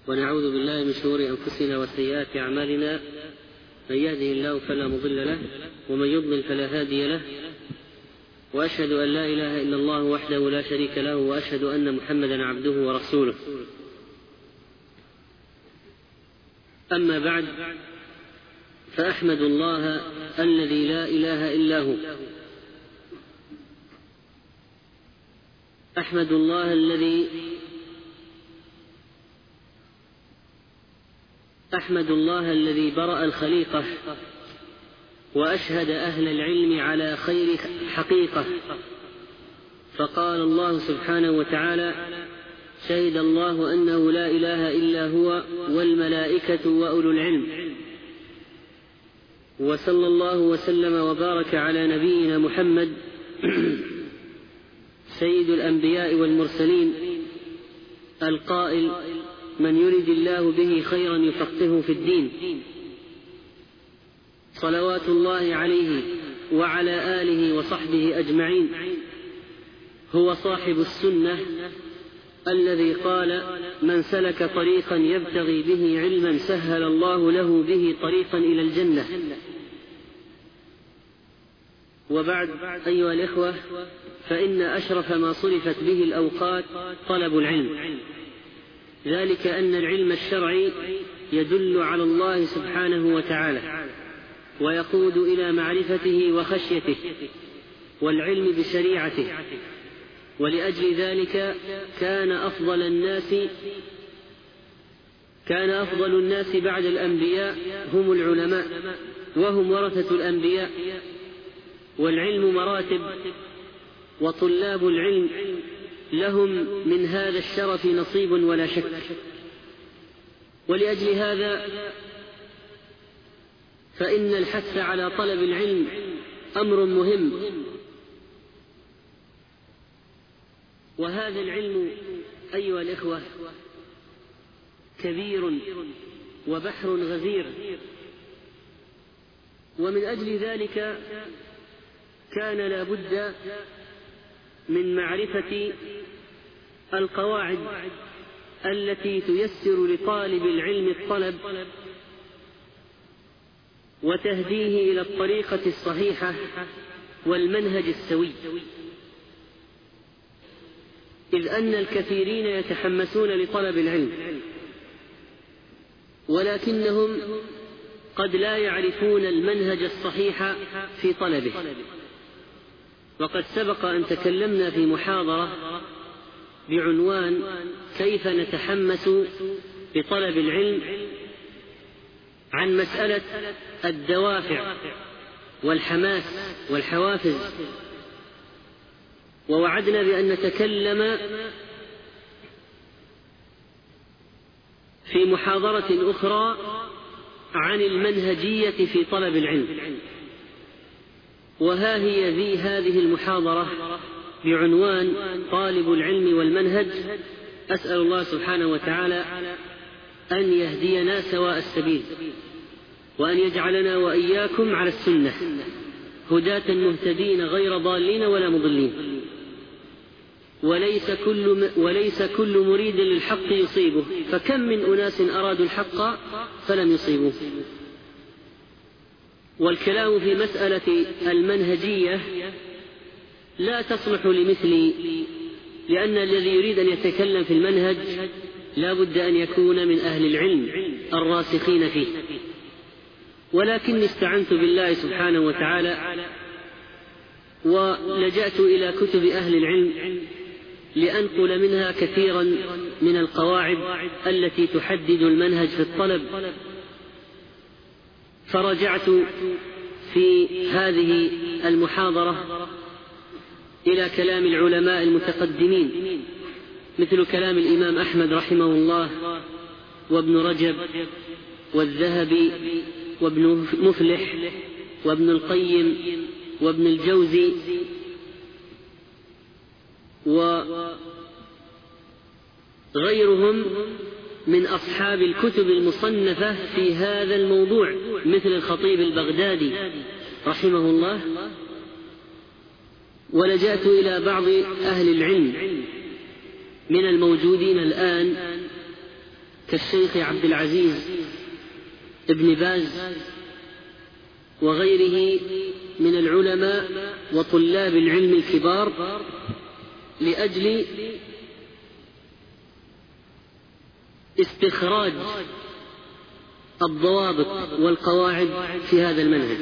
ونعوذ بالله من شرور أنفسنا وسيئات أعمالنا، من يهده الله فلا مضل له ومن يضلل فلا هادي له، وأشهد أن لا إله إلا الله وحده لا شريك له، وأشهد أن محمدا عبده ورسوله. أما بعد، فأحمد الله الذي لا إله إلا هو، أحمد الله الذي برأ الخليقة وأشهد أهل العلم على خير حقيقة، فقال الله سبحانه وتعالى: شهد الله أنه لا إله إلا هو والملائكة وأولو العلم. وصلى الله وسلم وبارك على نبينا محمد سيد الأنبياء والمرسلين، القائل: من يرد الله به خيرا يفقهه في الدين. صلوات الله عليه وعلى آله وصحبه أجمعين. هو صاحب السنة الذي قال: من سلك طريقا يبتغي به علما سهل الله له به طريقا إلى الجنة. وبعد، أيها الإخوة، فإن أشرف ما صرفت به الأوقات طلب العلم، ذلك أن العلم الشرعي يدل على الله سبحانه وتعالى ويقود إلى معرفته وخشيته والعلم بشريعته. ولأجل ذلك كان أفضل الناس بعد الأنبياء هم العلماء، وهم ورثة الأنبياء. والعلم مراتب، وطلاب العلم لهم من هذا الشرف نصيب ولا شك. ولأجل هذا فإن الحث على طلب العلم أمر مهم، وهذا العلم أيها الإخوة كبير وبحر غزير. ومن أجل ذلك كان لا بد من معرفة القواعد التي تيسر لطالب العلم الطلب وتهديه إلى الطريقة الصحيحة والمنهج السوي، إذ أن الكثيرين يتحمسون لطلب العلم ولكنهم قد لا يعرفون المنهج الصحيح في طلبه. وقد سبق أن تكلمنا في محاضرة بعنوان: كيف نتحمس لطلب العلم، عن مسألة الدوافع والحماس والحوافز. ووعدنا بأن نتكلم في محاضرة أخرى عن المنهجية في طلب العلم. وها هي هذه المحاضرة بعنوان: طالب العلم والمنهج. أسأل الله سبحانه وتعالى أن يهدينا سواء السبيل، وأن يجعلنا وإياكم على السنة هداة مهتدين غير ضالين ولا مضلين. وليس كل مريد للحق يصيبه، فكم من أناس أرادوا الحق فلم يصيبوه. والكلام في مسألة المنهجية لا تصلح لمثلي، لأن الذي يريد أن يتكلم في المنهج لا بد أن يكون من أهل العلم الراسخين فيه. ولكني استعنت بالله سبحانه وتعالى ولجأت إلى كتب أهل العلم لأنقل منها كثيرا من القواعد التي تحدد المنهج في الطلب. فرجعت في هذه المحاضرة إلى كلام العلماء المتقدمين، مثل كلام الإمام أحمد رحمه الله، وابن رجب، والذهبي، وابن مفلح، وابن القيم، وابن الجوزي، وغيرهم من أصحاب الكتب المصنفة في هذا الموضوع، مثل الخطيب البغدادي رحمه الله. ولجأت إلى بعض أهل العلم من الموجودين الآن كالشيخ عبد العزيز ابن باز وغيره من العلماء وطلاب العلم الكبار لأجل استخراج الضوابط والقواعد في هذا المنهج.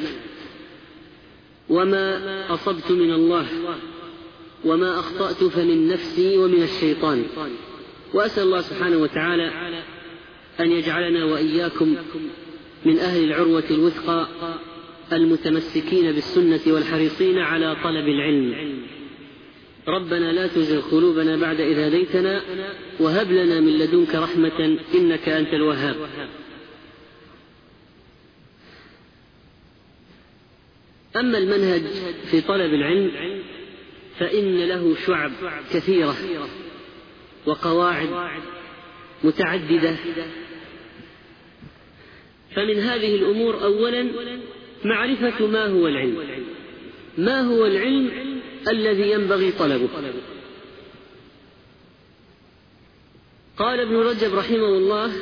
وما أصبت من الله وما أخطأت فمن نفسي ومن الشيطان. وأسأل الله سبحانه وتعالى أن يجعلنا وإياكم من أهل العروة الوثقى المتمسكين بالسنة والحريصين على طلب العلم. ربنا لا تزغ قلوبنا بعد إذ هديتنا وهب لنا من لدنك رحمة إنك أنت الوهاب. أما المنهج في طلب العلم فإن له شعب كثيرة وقواعد متعددة. فمن هذه الأمور أولا معرفة ما هو العلم، ما هو العلم الذي ينبغي طلبه. قال ابن رجب رحمه الله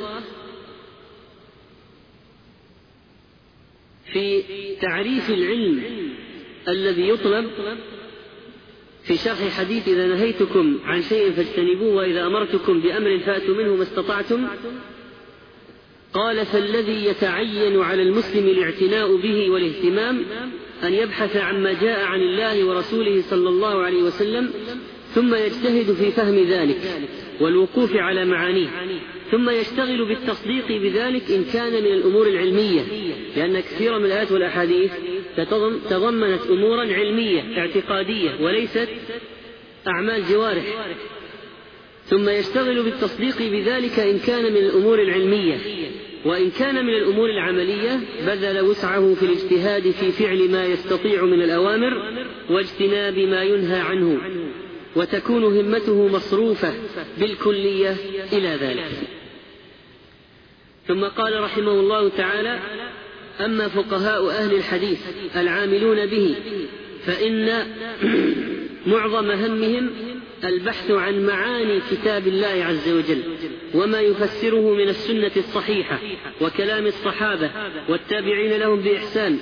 في تعريف العلم الذي يطلب في شرح حديث إذا نهيتكم عن شيء فاجتنبوه وإذا أمرتكم بأمر فأتوا منه ما استطعتم. قال فالذي يتعين على المسلم الاعتناء به والاهتمام أن يبحث عما جاء عن الله ورسوله صلى الله عليه وسلم ثم يجتهد في فهم ذلك والوقوف على معانيه، ثم يشتغل بالتصديق بذلك إن كان من الأمور العلمية، لأن كثيرا من الآيات والأحاديث تضمنت أمورا علمية اعتقادية وليست أعمال جوارح. ثم يشتغل بالتصديق بذلك إن كان من الأمور العلمية، وإن كان من الأمور العملية بذل وسعه في الاجتهاد في فعل ما يستطيع من الأوامر واجتناب ما ينهى عنه، وتكون همته مصروفة بالكلية إلى ذلك. ثم قال رحمه الله تعالى أما فقهاء أهل الحديث العاملون به فإن معظم همهم البحث عن معاني كتاب الله عز وجل وما يفسره من السنة الصحيحة وكلام الصحابة والتابعين لهم بإحسان،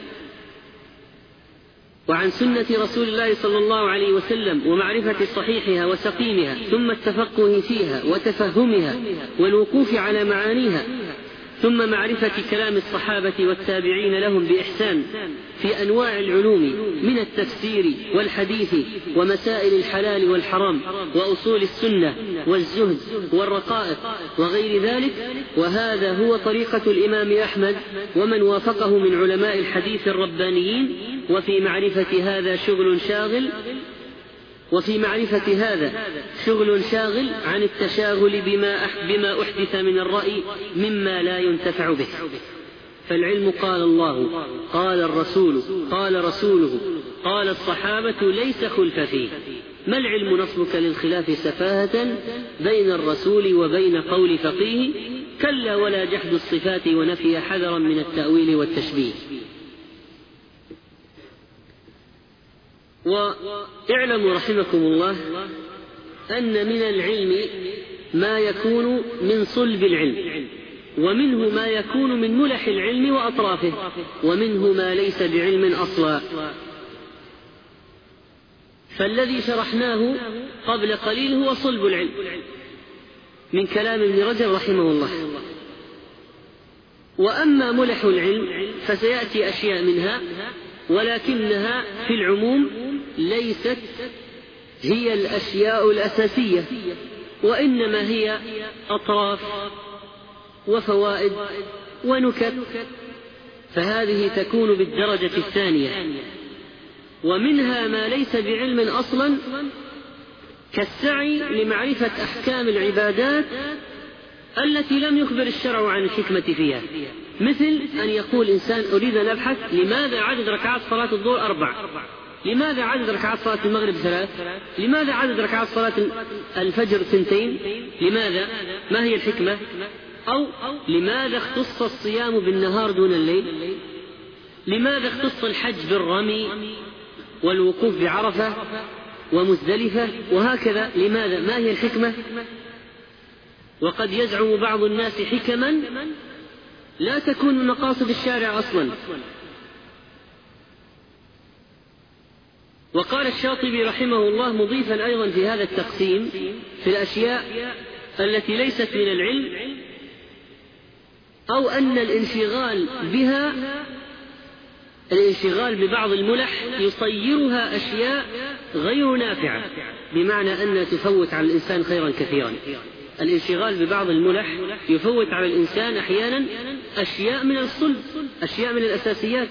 وعن سنة رسول الله صلى الله عليه وسلم ومعرفة صحيحها وسقيمها، ثم التفقه فيها وتفهمها والوقوف على معانيها، ثم معرفة كلام الصحابة والتابعين لهم بإحسان في أنواع العلوم من التفسير والحديث ومسائل الحلال والحرام وأصول السنة والزهد والرقائق وغير ذلك. وهذا هو طريقة الإمام أحمد ومن وافقه من علماء الحديث الربانيين. وفي معرفة هذا شغل شاغل عن التشاغل بما أحدث من الرأي مما لا ينتفع به. فالعلم قال الله قال الرسول قال رسوله قال الصحابة ليس خلف فيه. ما العلم نصبك للخلاف سفاهة بين الرسول وبين قول فقيه؟ كلا ولا جحد الصفات ونفي حذرا من التأويل والتشبيه. واعلموا رحمكم الله أن من العلم ما يكون من صلب العلم، ومنه ما يكون من ملح العلم وأطرافه، ومنه ما ليس بعلم أصلا. فالذي شرحناه قبل قليل هو صلب العلم من كلام ابن رجب رحمه الله. وأما ملح العلم فسيأتي أشياء منها، ولكنها في العموم ليست هي الأشياء الأساسية، وإنما هي أطراف وفوائد ونكت، فهذه تكون بالدرجة الثانية. ومنها ما ليس بعلم أصلا كالسعي لمعرفة أحكام العبادات التي لم يخبر الشرع عن الحكمة فيها، مثل أن يقول إنسان أريد أن أبحث لماذا عدد ركعات صلاة الظهر 4، لماذا عدد ركعات صلاة المغرب 3، لماذا عدد ركعات صلاة الفجر 2، لماذا؟ ما هي الحكمة؟ أو لماذا اختص الصيام بالنهار دون الليل؟ لماذا اختص الحج بالرمي والوقوف بعرفة، ومزدلفة، وهكذا. لماذا؟ ما هي الحكمة؟ وقد يزعم بعض الناس حكما لا تكون من مقاصد الشارع أصلا. وقال الشاطبي رحمه الله مضيفا أيضا في هذا التقسيم في الأشياء التي ليست من العلم أو أن الانشغال ببعض الملح يصيرها أشياء غير نافعة، بمعنى أنها تفوت على الإنسان خيرا كثيرا. الانشغال ببعض الملح يفوت على الإنسان أحيانا أشياء من الصلب، أشياء من الأساسيات.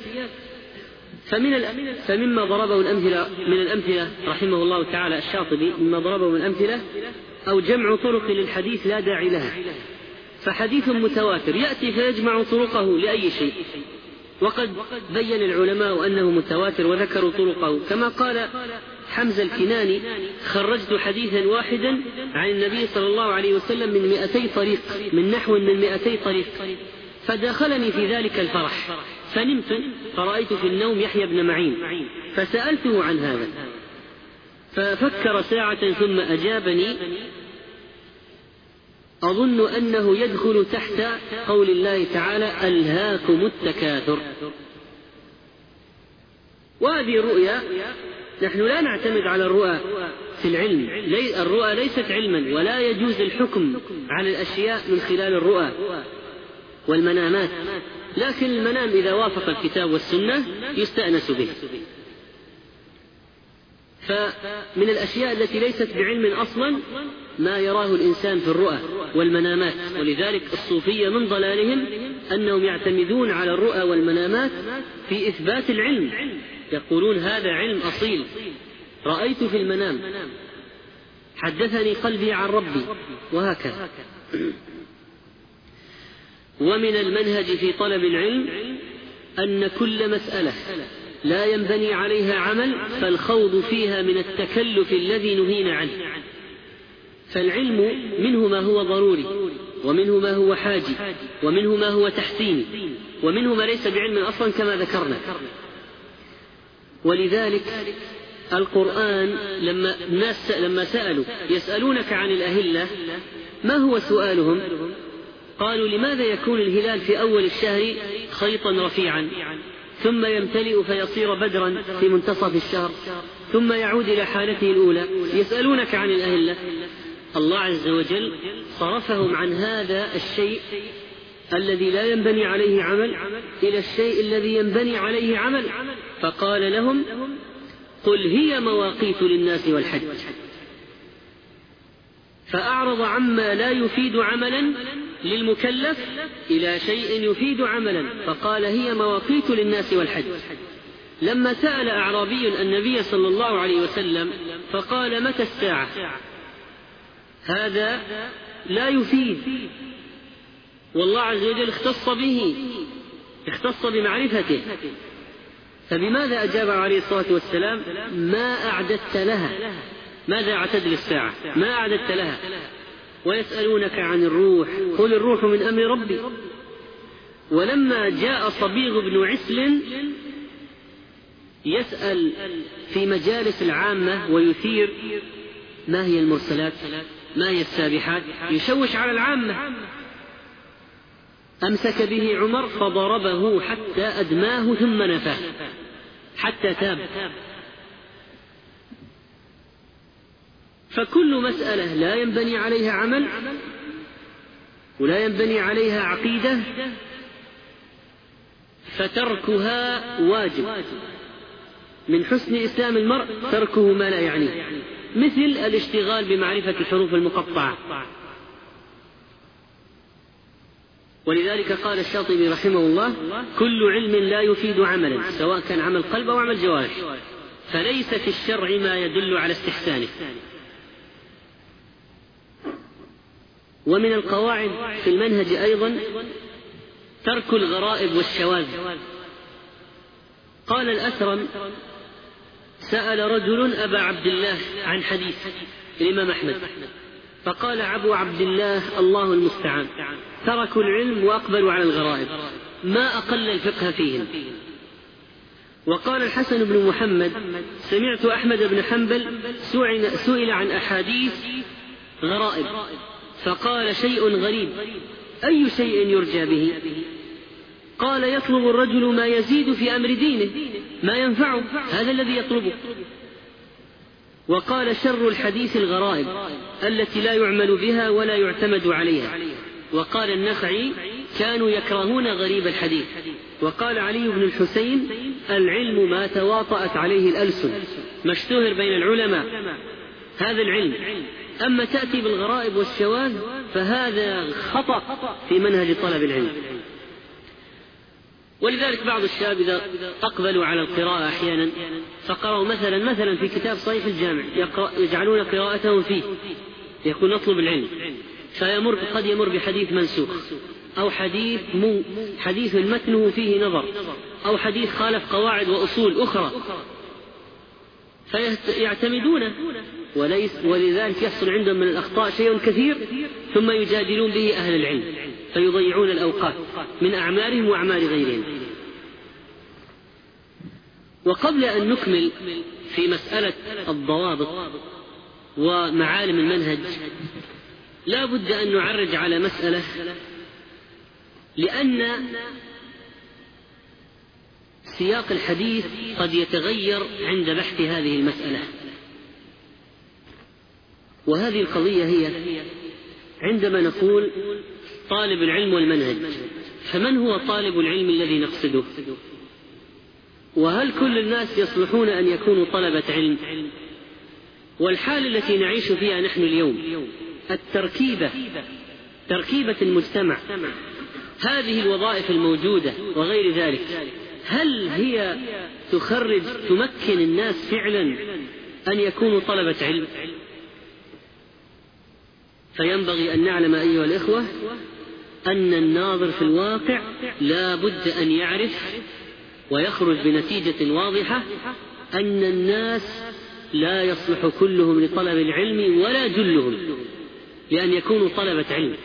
فمما ضربه من الأمثلة رحمه الله تعالى الشاطبي، مما ضربه من الأمثلة أو جمع طرق للحديث لا داعي لها. فحديث متواتر يأتي فيجمع طرقه لأي شيء، وقد بين العلماء أنه متواتر وذكروا طرقه، كما قال حمزة الكناني: خرجت حديثا واحدا عن النبي صلى الله عليه وسلم من 200 طريق، من نحو من 200 طريق، فدخلني في ذلك الفرح فنمت فرأيت في النوم يحيى بن معين فسألته عن هذا ففكر ساعة ثم أجابني: أظن أنه يدخل تحت قول الله تعالى: ألهاكم التكاثر. وهذه الرؤيا نحن لا نعتمد على الرؤى في العلم، الرؤى ليست علما، ولا يجوز الحكم على الأشياء من خلال الرؤى والمنامات، لكن المنام إذا وافق الكتاب والسنة يستأنس به. فمن الأشياء التي ليست بعلم أصلا ما يراه الإنسان في الرؤى والمنامات، ولذلك الصوفية من ضلالهم أنهم يعتمدون على الرؤى والمنامات في إثبات العلم، يقولون هذا علم أصيل، رأيت في المنام، حدثني قلبي عن ربي، وهكذا. ومن المنهج في طلب العلم أن كل مسألة لا ينبني عليها عمل فالخوض فيها من التكلف الذي نهينا عنه. فالعلم منه ما هو ضروري، ومنه ما هو حاجي، ومنه ما هو تحسيني، ومنه ما ليس بعلم أصلا كما ذكرنا. ولذلك القرآن لما سألوا يسألونك عن الأهلة، ما هو سؤالهم؟ قالوا: لماذا يكون الهلال في أول الشهر خيطا رفيعا ثم يمتلئ فيصير بدرا في منتصف الشهر ثم يعود إلى حالته الأولى؟ يسألونك عن الأهلة. الله عز وجل صرفهم عن هذا الشيء الذي لا ينبني عليه عمل إلى الشيء الذي ينبني عليه عمل، فقال لهم: قل هي مواقيت للناس والحج. فأعرض عما لا يفيد عملا للمكلف إلى شيء يفيد عملا، فقال: هي مواقيت للناس والحج. لما سأل أعرابي النبي صلى الله عليه وسلم فقال: متى الساعة؟ هذا لا يفيد، والله عز وجل اختص به، اختص بمعرفته. فبماذا أجاب عليه الصلاة والسلام؟ ما أعددت لها؟ ماذا أعتد للساعة؟ ما أعددت لها؟ ويسألونك عن الروح، قل الروح من أمر ربي. ولما جاء صبيغ بن عسل يسأل في مجالس العامة ويثير: ما هي المرسلات؟ ما هي السابحات؟ يشوش على العامة. أمسك به عمر فضربه حتى أدماه ثم نفاه حتى تاب. فكل مسألة لا ينبني عليها عمل ولا ينبني عليها عقيدة فتركها واجب. من حسن إسلام المرء تركه ما لا يعنيه، مثل الاشتغال بمعرفة الحروف المقطعة. ولذلك قال الشاطبي رحمه الله: كل علم لا يفيد عملا، سواء كان عمل قلب أو عمل جوارح، فليس في الشرع ما يدل على استحسانه. ومن القواعد في المنهج أيضا ترك الغرائب والشواذ. قال الأثرم: سأل رجل أبا عبد الله عن حديث الإمام أحمد، فقال أبو عبد الله: الله المستعان، تركوا العلم وأقبلوا على الغرائب، ما أقل الفقه فيهم. وقال الحسن بن محمد: سمعت أحمد بن حنبل سئل عن أحاديث غرائب فقال: شيء غريب. أي شيء يرجى به؟ قال: يطلب الرجل ما يزيد في أمر دينه، ما ينفعه، هذا الذي يطلبه. وقال: شر الحديث الغرائب التي لا يعمل بها ولا يعتمد عليها. وقال النخعي: كانوا يكرهون غريب الحديث. وقال علي بن الحسين: العلم ما تواطأت عليه الألسن، ما اشتهر بين العلماء هذا العلم. أما تأتي بالغرائب والشواذ فهذا خطأ في منهج طلب العلم. ولذلك بعض الشباب إذا أقبلوا على القراءة أحيانا فقرأوا مثلا في كتاب صحيح الجامع يجعلون قراءتهم فيه، يكون نطلب العلم، قد يمر بحديث منسوخ، أو حديث متنه فيه نظر، أو حديث خالف قواعد وأصول أخرى، فيعتمدونه، ولذلك يحصل عندهم من الأخطاء شيء كثير، ثم يجادلون به أهل العلم فيضيعون الأوقات من أعمارهم وأعمار غيرهم. وقبل أن نكمل في مسألة الضوابط ومعالم المنهج لا بد أن نعرج على مسألة، لأن سياق الحديث قد يتغير عند بحث هذه المسألة. وهذه القضية هي عندما نقول طالب العلم والمنهج، فمن هو طالب العلم الذي نقصده؟ وهل كل الناس يصلحون أن يكونوا طلبة علم؟ والحال التي نعيش فيها نحن اليوم، تركيبة المجتمع، هذه الوظائف الموجودة وغير ذلك، هل هي تمكن الناس فعلا أن يكونوا طلبة علم؟ فينبغي أن نعلم أيها الإخوة أن الناظر في الواقع لا بد أن يعرف ويخرج بنتيجة واضحة أن الناس لا يصلح كلهم لطلب العلم ولا جلهم لأن يكونوا طلبة علم.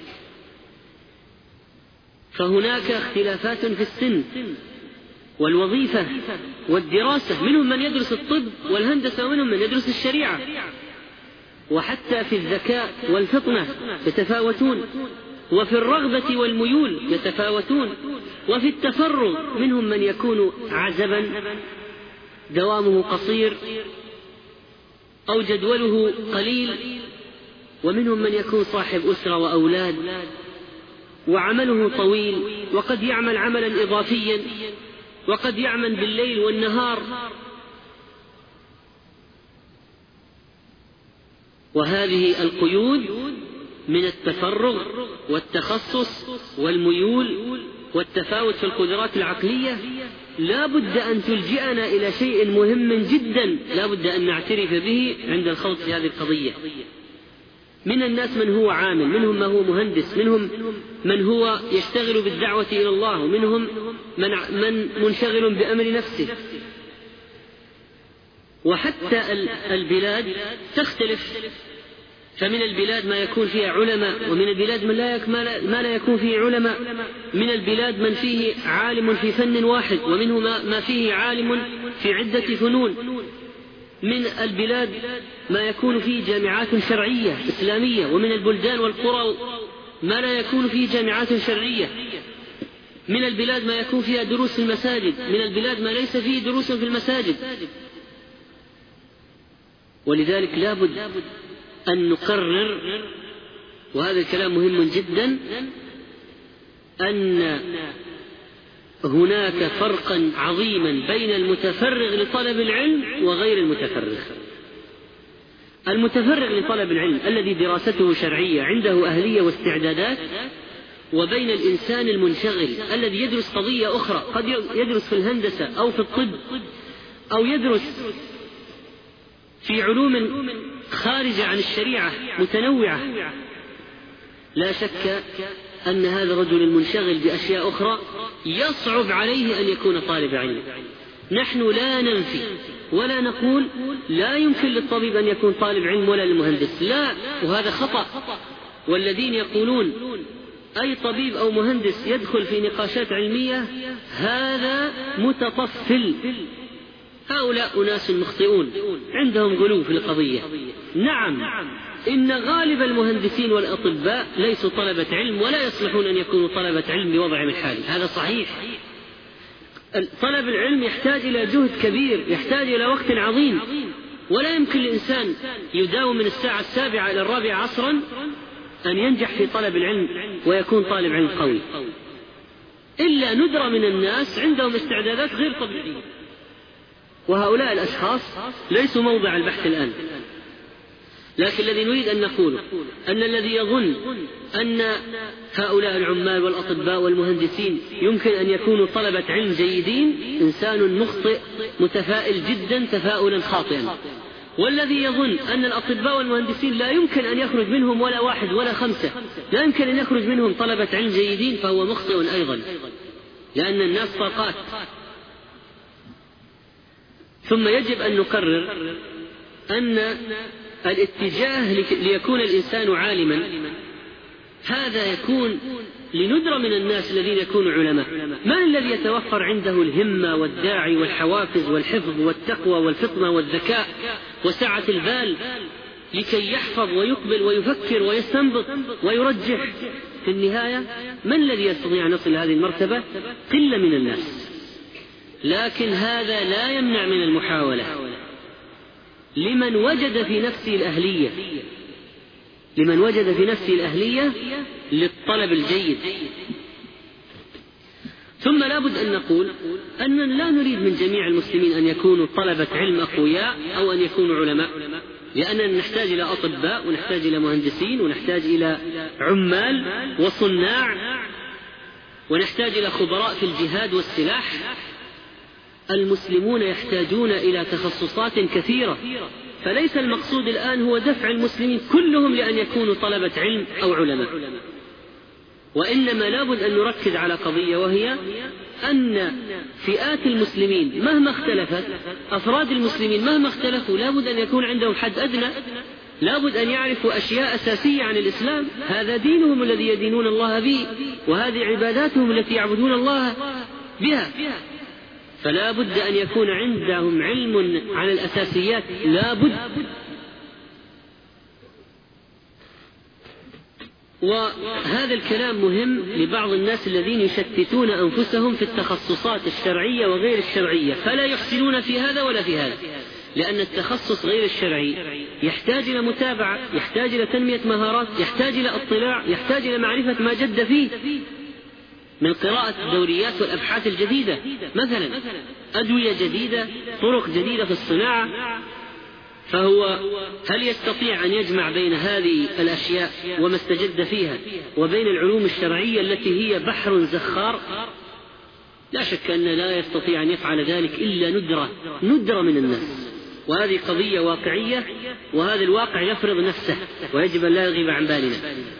فهناك اختلافات في السن والوظيفة والدراسة، منهم من يدرس الطب والهندسة ومنهم من يدرس الشريعة، وحتى في الذكاء والفطنة يتفاوتون، وفي الرغبة والميول يتفاوتون، وفي التفرغ منهم من يكون عزبا دوامه قصير أو جدوله قليل، ومنهم من يكون صاحب أسرة وأولاد وعمله طويل، وقد يعمل عملا إضافيا، وقد يعمل بالليل والنهار. وهذه القيود من التفرغ والتخصص والميول والتفاوت في القدرات العقلية لا بد أن تلجئنا إلى شيء مهم جدا لا بد أن نعترف به عند الخوض في هذه القضية. من الناس من هو عامل، منهم من هو مهندس، منهم من هو يشتغل بالدعوة إلى الله، ومنهم من منشغل بأمر نفسه. وحتى البلاد تختلف، فمن البلاد ما يكون فيها علماء، ومن البلاد ما لا يكون فيه علماء، من البلاد من فيه عالم في فن واحد، ومنه ما فيه عالم في عدة فنون، من البلاد ما يكون فيه جامعات شرعية إسلامية، ومن البلدان والقرى ما لا يكون فيه جامعات شرعية، من البلاد ما يكون فيها دروس في المساجد، من البلاد ما ليس فيه دروس في المساجد. ولذلك لا بد أن نقرر، وهذا الكلام مهم جدا، أن هناك فرقا عظيما بين المتفرغ لطلب العلم وغير المتفرغ. المتفرغ لطلب العلم الذي دراسته شرعية عنده أهلية واستعدادات، وبين الإنسان المنشغل الذي يدرس قضية أخرى، قد يدرس في الهندسة أو في الطب أو يدرس في علوم خارجة عن الشريعة متنوعة. لا شك أن هذا الرجل المنشغل بأشياء أخرى يصعب عليه أن يكون طالب علم. نحن لا ننفي ولا نقول لا يمكن للطبيب أن يكون طالب علم ولا للمهندس، لا، وهذا خطأ. والذين يقولون أي طبيب أو مهندس يدخل في نقاشات علمية هذا متطفل، هؤلاء أناس مخطئون عندهم غلو في القضية. نعم، إن غالب المهندسين والأطباء ليسوا طلبة علم ولا يصلحون أن يكونوا طلبة علم بوضعهم الحالي، هذا صحيح. طلب العلم يحتاج إلى جهد كبير، يحتاج إلى وقت عظيم، ولا يمكن لإنسان يداوم من الساعة 7 إلى 4 عصرا أن ينجح في طلب العلم ويكون طالب علم قوي، إلا ندرة من الناس عندهم استعدادات غير طبيعية، وهؤلاء الأشخاص ليسوا موضع البحث الآن. لكن الذي نريد أن نقوله أن الذي يظن أن هؤلاء العمال والأطباء والمهندسين يمكن أن يكونوا طلبة علم جيدين إنسان مخطئ متفائل جدا تفاؤلا خاطئا. والذي يظن أن الأطباء والمهندسين لا يمكن أن يخرج منهم ولا 1 ولا 5، لا يمكن أن يخرج منهم طلبة علم جيدين، فهو مخطئ أيضا، لأن الناس طاقات. ثم يجب أن نقرر أن الاتجاه ليكون الإنسان عالما هذا يكون لندرة من الناس الذين يكونوا علماء. من الذي يتوفر عنده الهمة والداعي والحوافز والحفظ والتقوى والفطنة والذكاء وسعة البال لكي يحفظ ويقبل ويفكر ويستنبط ويرجح؟ في النهاية من الذي يستطيع أن يصل هذه المرتبة؟ قلة من الناس. لكن هذا لا يمنع من المحاولة لمن وجد في نفسه الأهلية، لمن وجد في نفسه الأهلية للطلب الجيد. ثم لا بد أن نقول أننا لا نريد من جميع المسلمين أن يكونوا طلبة علم أقوياء أو أن يكونوا علماء، لأننا نحتاج إلى أطباء ونحتاج إلى مهندسين ونحتاج إلى عمال وصناع ونحتاج إلى خبراء في الجهاد والسلاح. المسلمون يحتاجون إلى تخصصات كثيرة، فليس المقصود الآن هو دفع المسلمين كلهم لأن يكونوا طلبة علم أو علماء، وإنما لابد أن نركز على قضية، وهي أن فئات المسلمين مهما اختلفت، أفراد المسلمين مهما اختلفوا، لابد أن يكون عندهم حد أدنى، لابد أن يعرفوا أشياء أساسية عن الإسلام. هذا دينهم الذي يدينون الله به، وهذه عباداتهم التي يعبدون الله بها. فلا بد أن يكون عندهم علم عن الأساسيات، لا بد. وهذا الكلام مهم لبعض الناس الذين يشتتون أنفسهم في التخصصات الشرعية وغير الشرعية، فلا يحسنون في هذا ولا في هذا، لأن التخصص غير الشرعي يحتاج إلى متابعة، يحتاج إلى تنمية مهارات، يحتاج إلى اطلاع، يحتاج إلى معرفة ما جد فيه من قراءة الدوريات والأبحاث الجديدة، مثلا أدوية جديدة، طرق جديدة في الصناعة. فهو هل يستطيع أن يجمع بين هذه الأشياء وما استجد فيها وبين العلوم الشرعية التي هي بحر زخار؟ لا شك أن لا يستطيع أن يفعل ذلك إلا ندرة من الناس، وهذه قضية واقعية، وهذا الواقع يفرض نفسه ويجب أن لا يغيب عن بالنا.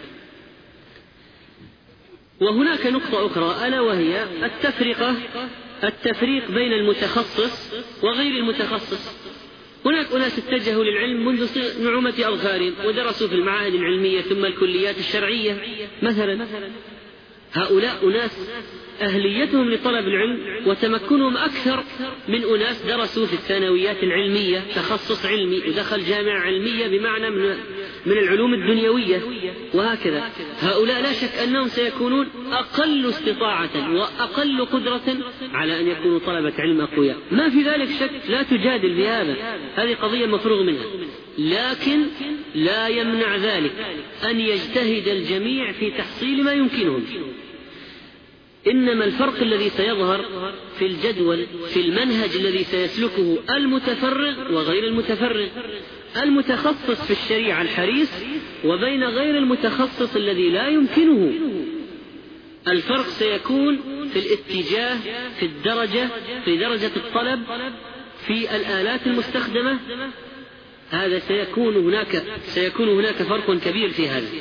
وهناك نقطة أخرى، ألا وهي التفريق بين المتخصص وغير المتخصص. هناك أناس اتجهوا للعلم منذ نعومة أظفارهم ودرسوا في المعاهد العلمية ثم الكليات الشرعية مثلا. هؤلاء أناس أهليتهم لطلب العلم وتمكنهم أكثر من أناس درسوا في الثانويات العلمية تخصص علمي ودخل جامعة علمية بمعنى من العلوم الدنيوية، وهكذا. هؤلاء لا شك أنهم سيكونون أقل استطاعة وأقل قدرة على أن يكونوا طلبة علم أقوياء، ما في ذلك شك، لا تجادل بهذا، هذه قضية مفروغ منها. لكن لا يمنع ذلك أن يجتهد الجميع في تحصيل ما يمكنهم. إنما الفرق الذي سيظهر في الجدول، في المنهج الذي سيسلكه المتفرغ وغير المتفرغ، المتخصص في الشريعة الحريص وبين غير المتخصص الذي لا يمكنه. الفرق سيكون في الاتجاه، في درجة الطلب، في الآلات المستخدمة. هذا سيكون هناك فرق كبير في هذا.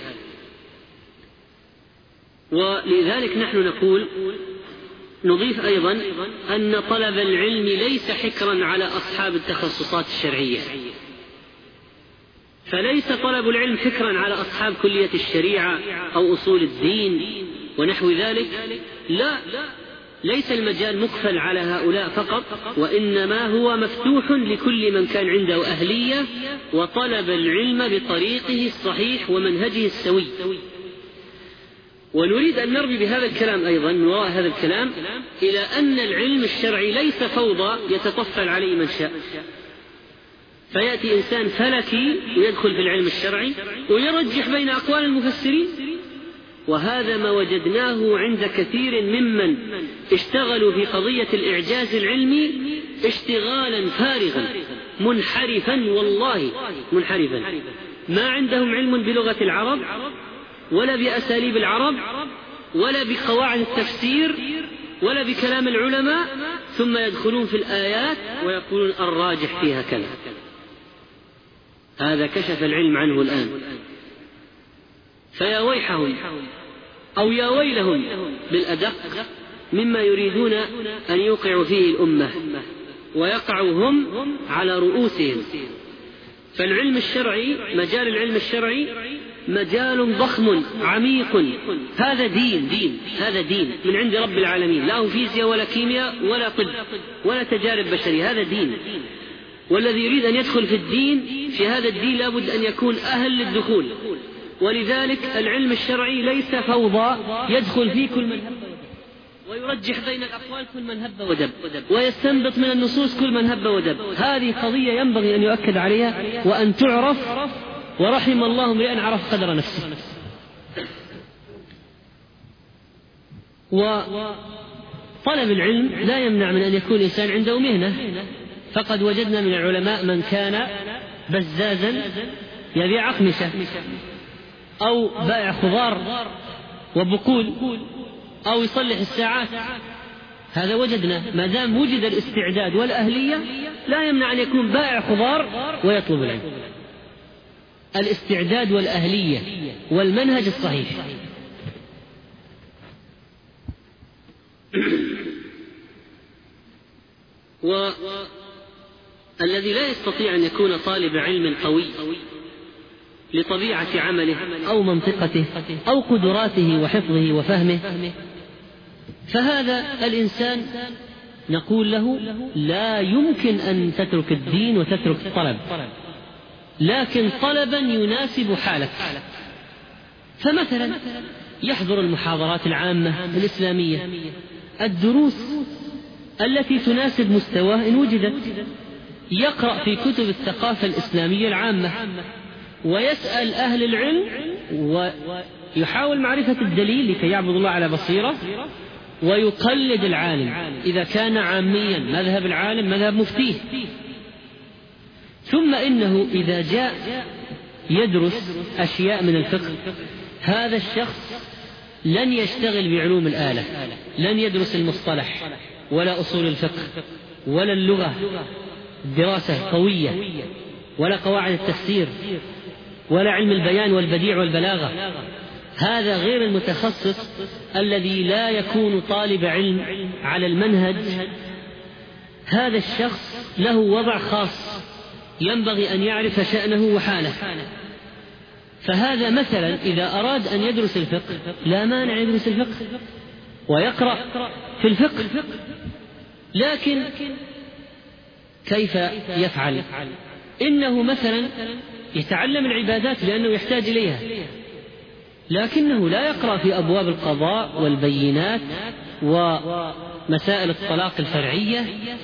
ولذلك نحن نضيف أيضا أن طلب العلم ليس حكرا على أصحاب التخصصات الشرعية، فليس طلب العلم حكرا على أصحاب كلية الشريعة أو أصول الدين ونحو ذلك، لا، ليس المجال مقفل على هؤلاء فقط، وإنما هو مفتوح لكل من كان عنده أهلية وطلب العلم بطريقه الصحيح ومنهجه السوي. ونريد أن نرمي بهذا الكلام أيضا من وراء هذا الكلام إلى أن العلم الشرعي ليس فوضى يتطفل عليه من شاء، فيأتي إنسان فلكي ويدخل في العلم الشرعي ويرجح بين أقوال المفسرين، وهذا ما وجدناه عند كثير ممن اشتغلوا في قضية الإعجاز العلمي اشتغالا فارغا منحرفا، والله منحرفا، ما عندهم علم بلغة العرب ولا بأساليب العرب ولا بقواعد التفسير ولا بكلام العلماء، ثم يدخلون في الآيات ويقولون الراجح فيها كذا. هذا كشف العلم عنه الآن. فيا ويحهم أو يا ويلهم بالأدق مما يريدون أن يوقعوا فيه الأمة ويقعوا هم على رؤوسهم. فالعلم الشرعي، مجال العلم الشرعي مجال ضخم عميق، هذا دين هذا دين من عند رب العالمين، لا هو فيزياء ولا كيمياء ولا طب ولا تجارب بشرية، هذا دين. والذي يريد أن يدخل في الدين، في هذا الدين لابد أن يكون أهل للدخول. ولذلك العلم الشرعي ليس فوضى يدخل فيه كل من هب ويرجح بين الأقوال كل من هب ودب ويستنبط من النصوص كل من هب ودب. هذه قضية ينبغي أن يؤكد عليها وأن تعرف، ورحم الله امرئ عرف قدر نفسه. وطلب العلم لا يمنع من أن يكون الإنسان عنده مهنة، فقد وجدنا من العلماء من كان بزازا يبيع أقمشة، أو بائع خضار وبقول، أو يصلح الساعات. هذا وجدنا، ما دام وجد الاستعداد والأهلية لا يمنع أن يكون بائع خضار ويطلب العلم. الاستعداد والأهلية والمنهج الصحيح. والذي لا يستطيع أن يكون طالب علم قوي لطبيعة عمله أو منطقته أو قدراته وحفظه وفهمه، فهذا الإنسان نقول له لا يمكن أن تترك الدين وتترك الطلب، لكن طلبا يناسب حالك. فمثلا يحضر المحاضرات العامة الإسلامية، الدروس التي تناسب مستواه إن وجدت، يقرأ في كتب الثقافة الإسلامية العامة، ويسأل أهل العلم ويحاول معرفة الدليل لكي يعبد الله على بصيرة، ويقلد العالم إذا كان عاميا مذهب العالم مذهب مفتيه. ثم إنه إذا جاء يدرس أشياء من الفقه، هذا الشخص لن يشتغل بعلوم الآلة، لن يدرس المصطلح ولا أصول الفقه ولا اللغة دراسة قوية ولا قواعد التفسير ولا علم البيان والبديع والبلاغة. هذا غير المتخصص الذي لا يكون طالب علم على المنهج. هذا الشخص له وضع خاص ينبغي أن يعرف شأنه وحاله. فهذا مثلا إذا أراد أن يدرس الفقه لا مانع يدرس الفقه ويقرأ في الفقه، لكن كيف يفعل؟ إنه مثلا يتعلم العبادات لأنه يحتاج إليها، لكنه لا يقرأ في أبواب القضاء والبينات ومسائل الطلاق الفرعية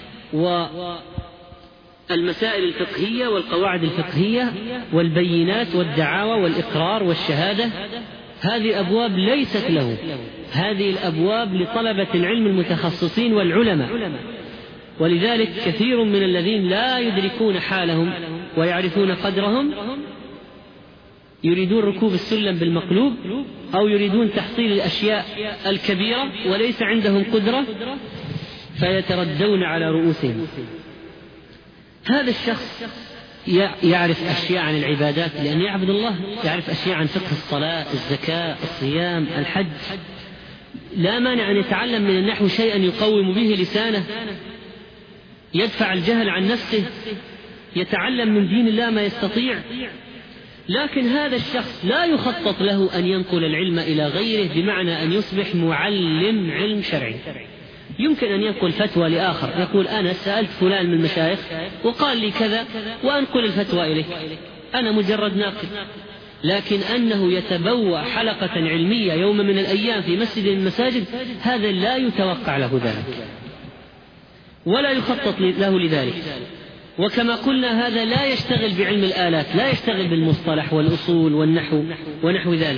والمسائل الفقهية والقواعد الفقهية والبينات والدعاوى والإقرار والشهادة. هذه أبواب ليست له، هذه الأبواب لطلبة العلم المتخصصين والعلماء. ولذلك كثير من الذين لا يدركون حالهم ويعرفون قدرهم يريدون ركوب السلم بالمقلوب، أو يريدون تحصيل الأشياء الكبيرة وليس عندهم قدرة، فيتردون على رؤوسهم. هذا الشخص يعرف أشياء عن العبادات لأن يعبد الله، يعرف أشياء عن فقه الصلاة، الزكاة، الصيام، الحج، لا مانع أن يتعلم من النحو شيئا يقوم به لسانه، يدفع الجهل عن نفسه، يتعلم من دين الله ما يستطيع. لكن هذا الشخص لا يخطط له أن ينقل العلم إلى غيره، بمعنى أن يصبح معلم علم شرعي يمكن أن ينقل فتوى لآخر، يقول أنا سألت فلان من المشايخ وقال لي كذا وأنقل الفتوى إليه، أنا مجرد ناقل. لكن أنه يتبوأ حلقة علمية يوم من الأيام في مسجد من المساجد، هذا لا يتوقع له ذلك ولا يخطط له لذلك. وكما قلنا هذا لا يشتغل بعلم الآلات، لا يشتغل بالمصطلح والأصول والنحو ونحو ذلك.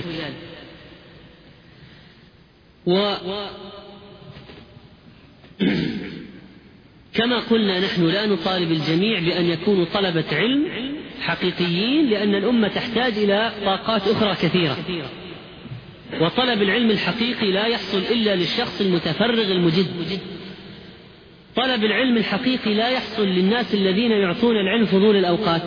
كما قلنا نحن لا نطالب الجميع بأن يكونوا طلبة علم حقيقيين، لأن الأمة تحتاج إلى طاقات أخرى كثيرة، وطلب العلم الحقيقي لا يحصل إلا للشخص المتفرغ المجد. طلب العلم الحقيقي لا يحصل للناس الذين يعطون العلم فضول الأوقات.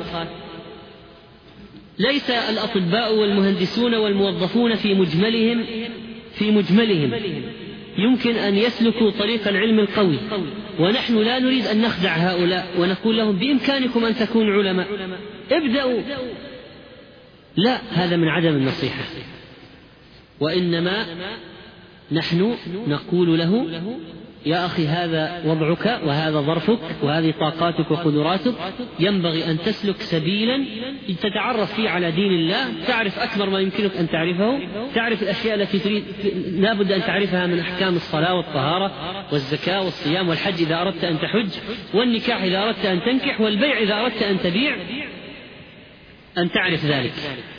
ليس الأطباء والمهندسون والموظفون في مجملهم يمكن أن يسلكوا طريق العلم القوي، ونحن لا نريد أن نخدع هؤلاء ونقول لهم بإمكانكم أن تكونوا علماء، ابدأوا. لا، هذا من عدم النصيحة. وإنما نحن نقول له يا أخي هذا وضعك وهذا ظرفك وهذه طاقاتك وقدراتك، ينبغي أن تسلك سبيلا تتعرف فيه على دين الله، تعرف أكبر ما يمكنك أن تعرفه، تعرف الأشياء التي تريد لا بد أن تعرفها من أحكام الصلاة والطهارة والزكاة والصيام والحج إذا أردت أن تحج، والنكاح إذا أردت أن تنكح، والبيع إذا أردت أن تبيع، أن تعرف ذلك.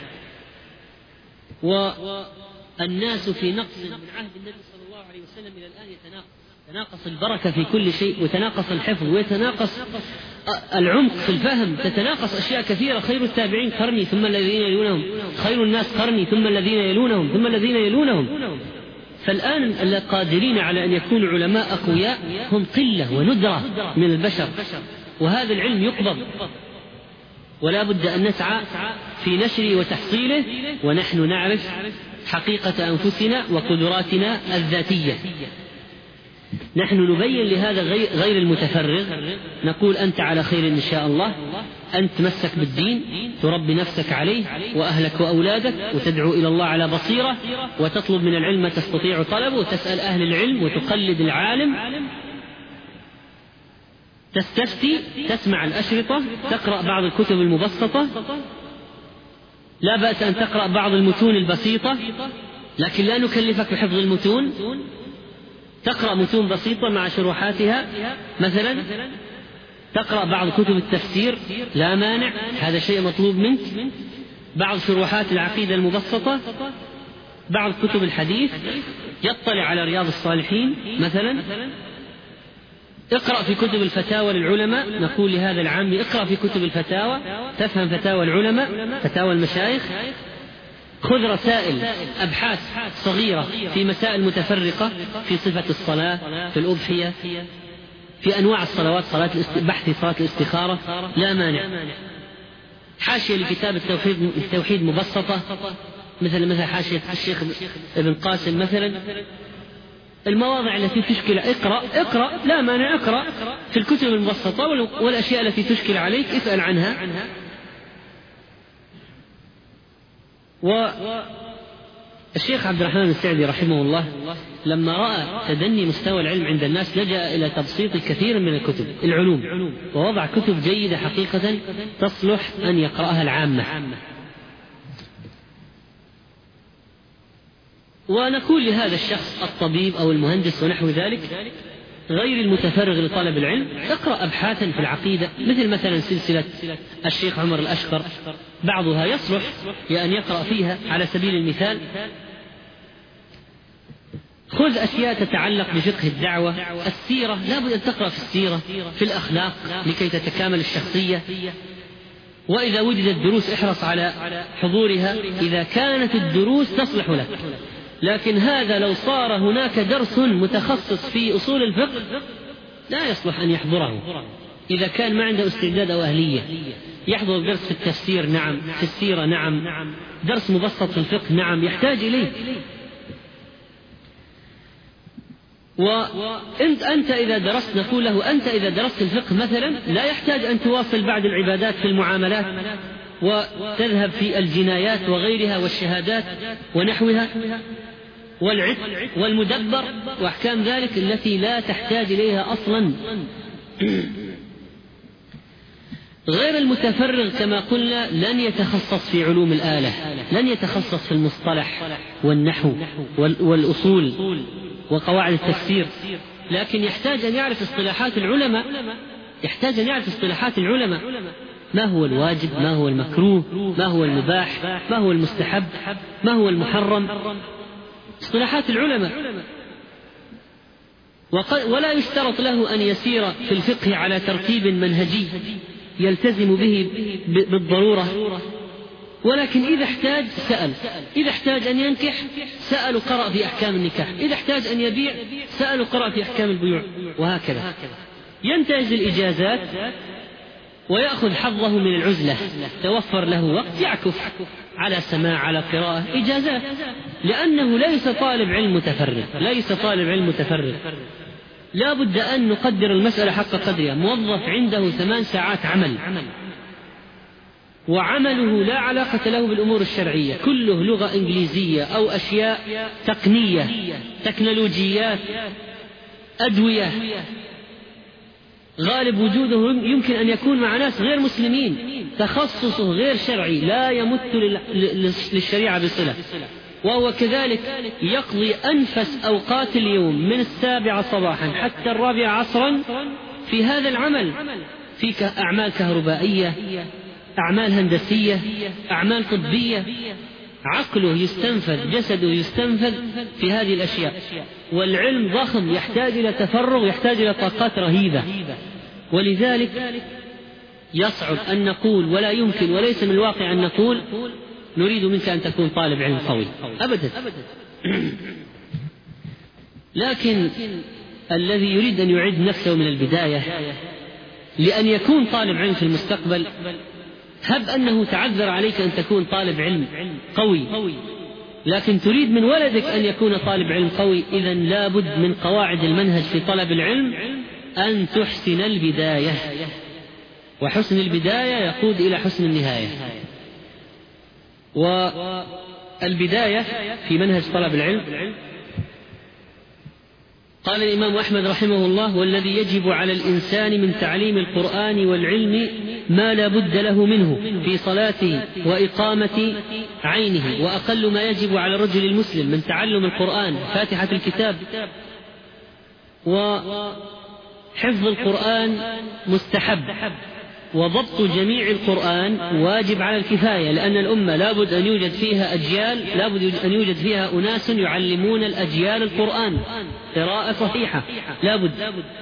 والناس في نقص من عهد النبي صلى الله عليه وسلم إلى الآن تناقص البركة في كل شيء، وتناقص الحفظ، ويتناقص العمق في الفهم، تتناقص أشياء كثيرة. خير التابعين قرني ثم الذين يلونهم، خير الناس قرني ثم الذين يلونهم ثم الذين يلونهم. فالآن القادرين على أن يكونوا علماء أقوياء هم قلة وندرة من البشر، وهذا العلم يقبض، ولا بد أن نسعى في نشره وتحصيله، ونحن نعرف حقيقة أنفسنا وقدراتنا الذاتية. نحن نبين لهذا غير المتفرغ، نقول أنت على خير إن شاء الله، أنت تمسك بالدين، تربي نفسك عليه وأهلك وأولادك، وتدعو إلى الله على بصيرة، وتطلب من العلم ما تستطيع طلبه، وتسأل أهل العلم وتقلد العالم، تستفتي، تسمع الأشرطة، تقرأ بعض الكتب المبسطة، لا بأس أن تقرأ بعض المتون البسيطة، لكن لا نكلفك بحفظ المتون، تقرأ متون بسيطة مع شروحاتها مثلا، تقرأ بعض كتب التفسير لا مانع، هذا شيء مطلوب منك، بعض شروحات العقيدة المبسطة، بعض كتب الحديث، يطلع على رياض الصالحين مثلا، اقرأ في كتب الفتاوى للعلماء، نقول لهذا العام اقرأ في كتب الفتاوى، تفهم فتاوى العلماء، فتاوى المشايخ، خذ رسائل أبحاث صغيرة في مسائل متفرقة، في صفة الصلاة، في الأضحية، في أنواع الصلوات، بحث صلاة الاستخارة، لا مانع. حاشية لكتاب التوحيد مبسطة، مثل حاشية الشيخ ابن قاسم مثلا. المواضع التي تشكل اقرأ لا مانع، اقرأ في الكتب المبسطة، والأشياء التي تشكل عليك اسأل عنها. والشيخ عبد الرحمن السعدي رحمه الله لما رأى تدني مستوى العلم عند الناس لجأ إلى تبسيط كثير من الكتب العلوم، ووضع كتب جيدة حقيقة تصلح أن يقرأها العامة. ونقول لهذا الشخص الطبيب أو المهندس ونحو ذلك غير المتفرغ لطلب العلم، اقرأ أبحاثا في العقيدة، مثلا سلسلة الشيخ عمر الأشقر، بعضها يصلح لأن يقرأ فيها على سبيل المثال. خذ أشياء تتعلق بفقه الدعوة، السيرة، لا بد أن تقرأ في السيرة، في الأخلاق لكي تتكامل الشخصية. وإذا وجدت دروس احرص على حضورها إذا كانت الدروس تصلح لك. لكن هذا لو صار هناك درس متخصص في أصول الفقه لا يصلح أن يحضره، إذا كان ما عنده استعداد أو أهلية. يحضر درس في التفسير نعم، في السيرة نعم، درس مبسط في الفقه نعم، يحتاج إليه. وأنت إذا درست، نقول له أنت إذا درست الفقه مثلا لا يحتاج أن تواصل بعد العبادات في المعاملات وتذهب في الجنايات وغيرها والشهادات ونحوها، والعتق والمدبر وأحكام ذلك التي لا تحتاج إليها أصلا. غير المتفرغ كما قلنا لن يتخصص في علوم الآلة، لن يتخصص في المصطلح والنحو والأصول وقواعد التفسير، لكن يحتاج أن يعرف اصطلاحات العلماء، يحتاج أن يعرف اصطلاحات العلماء، ما هو الواجب، ما هو المكروه، ما هو المباح، ما هو المستحب، ما هو المحرم، اصطلاحات العلماء. ولا يشترط له أن يسير في الفقه على ترتيب منهجي يلتزم به بالضرورة، ولكن إذا احتاج سأل، إذا احتاج أن ينكح سأل قرأ في أحكام النكاح، إذا احتاج أن يبيع سأل قرأ في أحكام البيوع، وهكذا. ينتهز الإجازات ويأخذ حظه من العزلة، توفر له وقت يعكف على سماع، على قراءة، إجازات، لأنه ليس طالب علم متفرغ، ليس طالب علم متفرغ. لا بد أن نقدر المسألة حق قدرها. موظف عنده 8 ساعات عمل، وعمله لا علاقة له بالأمور الشرعية، كله لغة إنجليزية أو أشياء تقنية، تكنولوجيات، أدوية، غالب وجوده يمكن أن يكون مع ناس غير مسلمين، تخصصه غير شرعي، لا يمت للشريعة بصلة، وهو كذلك يقضي أنفس أوقات اليوم من 7 صباحا حتى 4 عصرا في هذا العمل، في أعمال كهربائية، أعمال هندسية، أعمال طبية، عقله يستنفذ، جسده يستنفذ في هذه الأشياء. والعلم ضخم يحتاج إلى تفرغ، يحتاج إلى طاقات رهيبة، ولذلك يصعب أن نقول، ولا يمكن وليس من الواقع أن نقول نريد منك أن تكون طالب علم قوي، أبدا. لكن الذي يريد أن يعد نفسه من البداية لأن يكون طالب علم في المستقبل، هب أنه تعذر عليك أن تكون طالب علم قوي، لكن تريد من ولدك أن يكون طالب علم قوي، إذن لابد من قواعد المنهج في طلب العلم أن تحسن البداية، وحسن البداية يقود إلى حسن النهاية. والبداية في منهج طلب العلم، قال الإمام أحمد رحمه الله: والذي يجب على الإنسان من تعليم القرآن والعلم ما لا بد له منه في صلاته وإقامة عينه، وأقل ما يجب على الرجل المسلم من تعلم القرآن فاتحة الكتاب، وحفظ القرآن مستحب، وضبط جميع القرآن واجب على الكفاية، لأن الأمة لابد أن يوجد فيها أجيال، لابد أن يوجد فيها أناس يعلمون الأجيال القرآن قراءة صحيحة، لابد.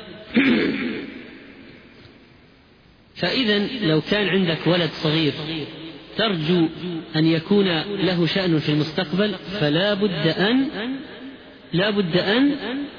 فإذا لو كان عندك ولد صغير ترجو أن يكون له شأن في المستقبل، فلا بد أن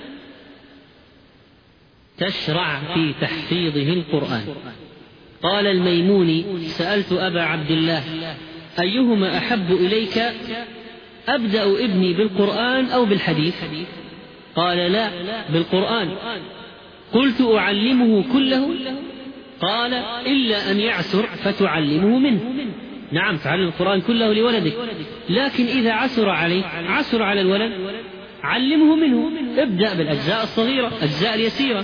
تشرع في تحفيظه القرآن. قال الميموني: سألت أبا عبد الله: أيهما أحب إليك، أبدأ ابني بالقرآن أو بالحديث؟ قال: لا، بالقرآن. قلت: أعلمه كله؟ قال: إلا أن يعسر فتعلمه منه. نعم، تعلم القرآن كله لولدك، لكن إذا عسر عليه، عسر على الولد، علمه منه، ابدأ بالأجزاء الصغيرة، أجزاء اليسيرة.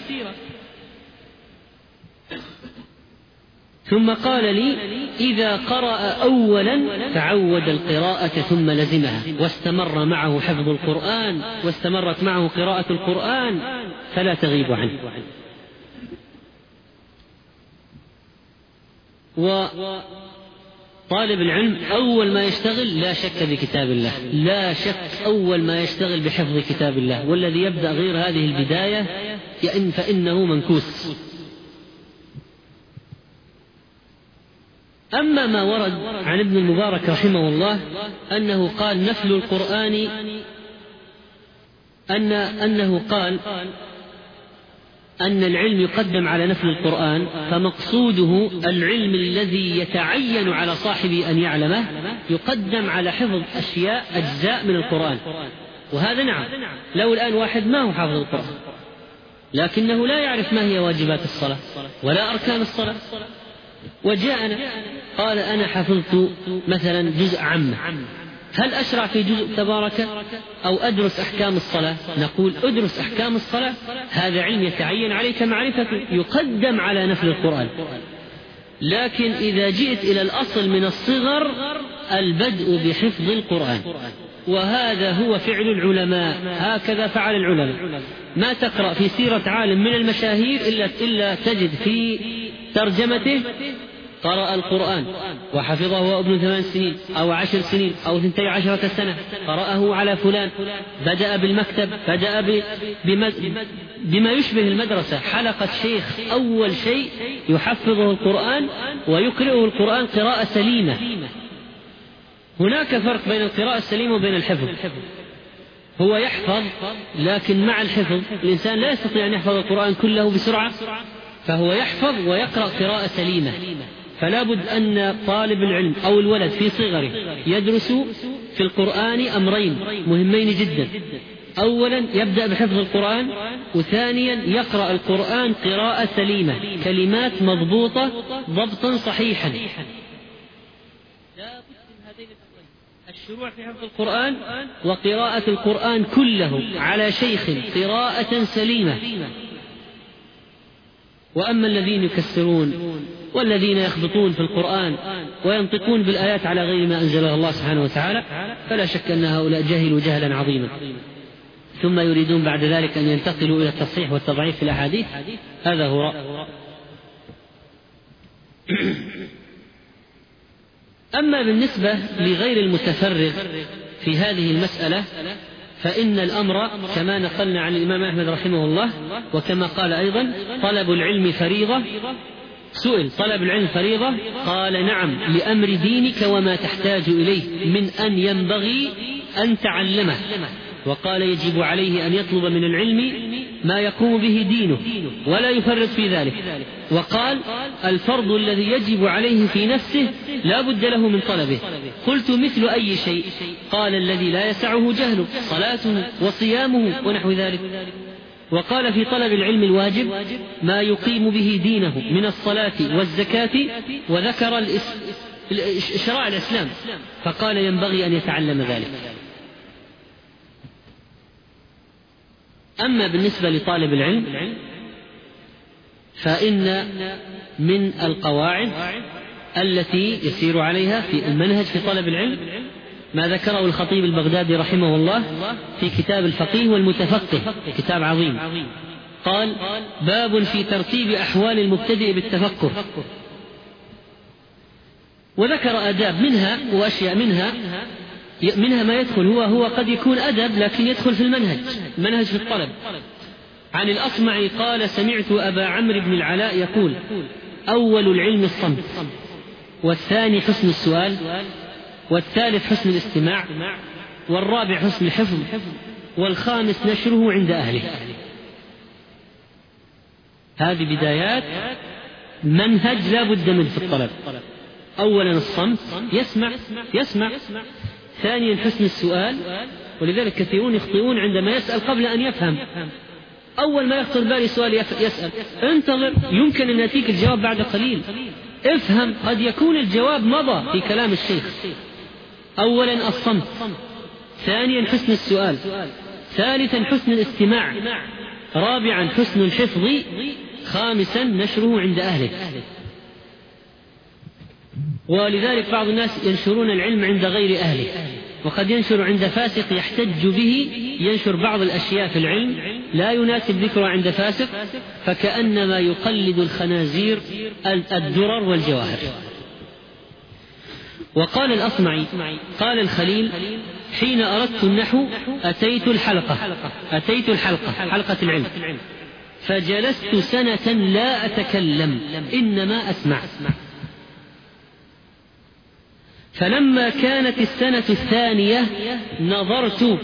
ثم قال لي: إذا قرأ أولا تعود القراءة ثم لزمها، واستمر معه حفظ القرآن، واستمرت معه قراءة القرآن، فلا تغيب عنه. وطالب العلم أول ما يشتغل لا شك بكتاب الله، لا شك أول ما يشتغل بحفظ كتاب الله، والذي يبدأ غير هذه البداية فإنه منكوس. أما ما ورد عن ابن المبارك رحمه الله أنه قال نفل القرآن، أنه قال أن العلم يقدم على نفل القرآن، فمقصوده العلم الذي يتعين على صاحبه أن يعلمه يقدم على حفظ أشياء، أجزاء من القرآن. وهذا نعم، لو الآن واحد ما هو حافظ القرآن لكنه لا يعرف ما هي واجبات الصلاة ولا أركان الصلاة، وجاءنا قال: أنا حفظت مثلا جزء عامة، هل أشرع في جزء تبارك أو أدرس أحكام الصلاة؟ نقول أدرس أحكام الصلاة، هذا علم يتعين عليك معرفته، يقدم على نفل القرآن. لكن إذا جئت إلى الأصل من الصغر البدء بحفظ القرآن، وهذا هو فعل العلماء، هكذا فعل العلماء. ما تقرأ في سيرة عالم من المشاهير إلا تجد في ترجمته قرأ القرآن وحفظه وهو ابن 8 سنين أو 10 سنين أو 12 سنة، قرأه على فلان، بدأ بالمكتب، بدأ بما يشبه المدرسة، حلقة شيخ، أول شيء يحفظه القرآن ويقرأه القرآن قراءة سليمة. هناك فرق بين القراءة السليمة وبين الحفظ. هو يحفظ، لكن مع الحفظ الإنسان لا يستطيع أن يحفظ القرآن كله بسرعة، فهو يحفظ ويقرأ قراءة سليمة. فلا بد أن طالب العلم أو الولد في صغره يدرس في القرآن أمرين مهمين جدا: أولا يبدأ بحفظ القرآن، وثانيا يقرأ القرآن قراءة سليمة، كلمات مضبوطة ضبطا صحيحا. الشروع في حفظ القرآن وقراءة القرآن كله على شيخ قراءة سليمة. وأما الذين يكسرون والذين يخبطون في القرآن وينطقون بالآيات على غير ما أنزلها الله سبحانه وتعالى، فلا شك أن هؤلاء جهلوا جهلا عظيما، ثم يريدون بعد ذلك أن ينتقلوا إلى التصحيح والتضعيف في الأحاديث. هذا هو أما بالنسبة لغير المتفرغ في هذه المسألة فإن الأمر كما نقلنا عن الإمام أحمد رحمه الله، وكما قال أيضا: طلب العلم فريضة. سئل: طلب العلم فريضة؟ قال: نعم، لأمر دينك وما تحتاج إليه من أن ينبغي أن تعلمه. وقال: يجب عليه أن يطلب من العلم ما يقوم به دينه ولا يفرط في ذلك. وقال: الفرض الذي يجب عليه في نفسه لا بد له من طلبه. قلت: مثل أي شيء؟ قال: الذي لا يسعه جهله، صلاته وصيامه ونحو ذلك. وقال: في طلب العلم الواجب ما يقيم به دينه من الصلاة والزكاة، وذكر شرائع الإسلام، فقال: ينبغي أن يتعلم ذلك. أما بالنسبة لطالب العلم فإن من القواعد التي يسير عليها في المنهج في طلب العلم ما ذكره الخطيب البغدادي رحمه الله في كتاب الفقيه والمتفقه، كتاب عظيم. قال: باب في ترتيب أحوال المبتدئ بالتفقه. وذكر آداب منها وأشياء منها ما يدخل هو قد يكون أدب لكن يدخل في المنهج في الطلب. عن الأصمعي قال: سمعت أبا عمرو بن العلاء يقول: أول العلم الصمت، والثاني حسن السؤال، والثالث حسن الاستماع، والرابع حسن الحفظ، والخامس نشره عند أهله. هذه بدايات منهج لا بد منه في الطلب. أولا الصمت، يسمع. ثانيا حسن السؤال، ولذلك كثيرون يخطئون عندما يسأل قبل أن يفهم. أول ما يخطر بالي سؤال يسأل، انتظر، يمكن أن يأتيك الجواب بعد قليل، افهم، قد يكون الجواب مضى في كلام الشيخ. أولا الصمت، ثانيا حسن السؤال، ثالثا حسن الاستماع، رابعا حسن الحفظ، خامسا نشره عند أهله. ولذلك بعض الناس ينشرون العلم عند غير أهله، وقد ينشر عند فاسق يحتج به، ينشر بعض الأشياء في العلم لا يناسب ذكرها عند فاسق، فكأنما يقلد الخنازير الدرر والجواهر. وقال الأصمعي: قال الخليل: حين أردت النحو أتيت الحلقة، حلقة العلم، فجلست سنة لا أتكلم إنما أسمع. فلما كانت السنة الثانية نظرت،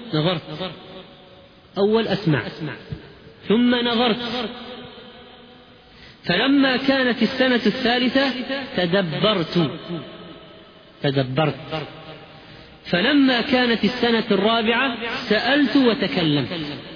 أول أسمع ثم نظرت. فلما كانت السنة الثالثة تدبرت. فلما كانت السنة الرابعة سألت وتكلمت.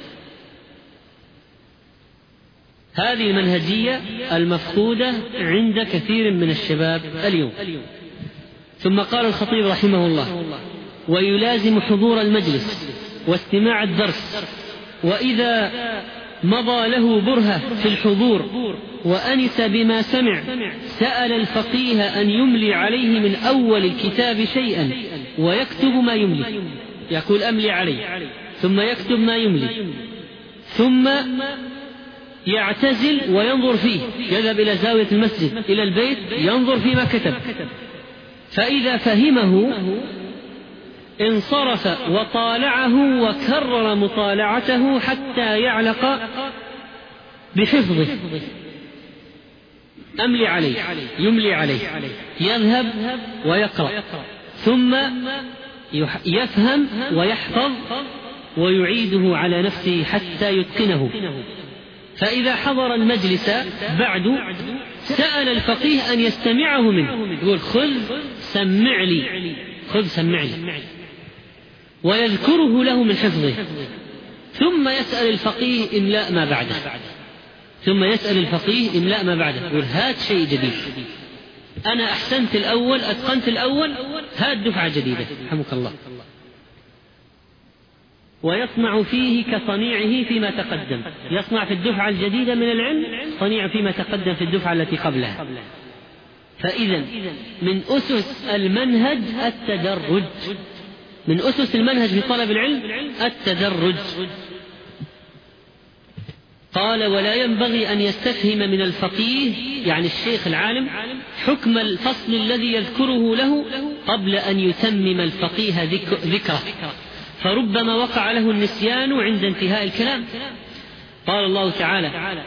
هذه المنهجية المفقودة عند كثير من الشباب اليوم. ثم قال الخطيب رحمه الله: ويلازم حضور المجلس واستماع الدرس، وإذا مضى له برهة في الحضور وأنس بما سمع سأل الفقيه أن يملي عليه من أول الكتاب شيئا ويكتب ما يملي، يقول أملي عليه، ثم يكتب ما يملي، ثم يعتزل وينظر فيه، يذهب إلى زاوية المسجد إلى البيت ينظر فيما كتب، فإذا فهمه انصرف وطالعه وكرر مطالعته حتى يعلق بحفظه. أملي عليه، يملي عليه، يذهب ويقرأ، ثم يفهم ويحفظ ويعيده على نفسه حتى يتقنه. فإذا حضر المجلس بعد سأل الفقيه أن يستمعه منه، يقول خذ سمع لي، خذ سمع لي، ويذكره له من حفظه، ثم يسأل الفقيه إملاء ما بعده، ثم يسأل الفقيه إملاء ما بعده، يقول هات شيء جديد، أنا أحسنت الأول، أتقنت الأول، هات دفعة جديدة رحمك الله. ويصنع فيه كصنيعه فيما تقدم، يصنع في الدفعة الجديدة من العلم صنيع فيما تقدم في الدفعة التي قبلها. فإذا من أسس المنهج التدرج، من أسس المنهج في طلب العلم التدرج. قال ولا ينبغي أن يستفهم من الفقيه، يعني الشيخ العالم، حكم الفصل الذي يذكره له قبل أن يتمم الفقيه ذكره، فربما وقع له النسيان عند انتهاء الكلام. قال الله تعالى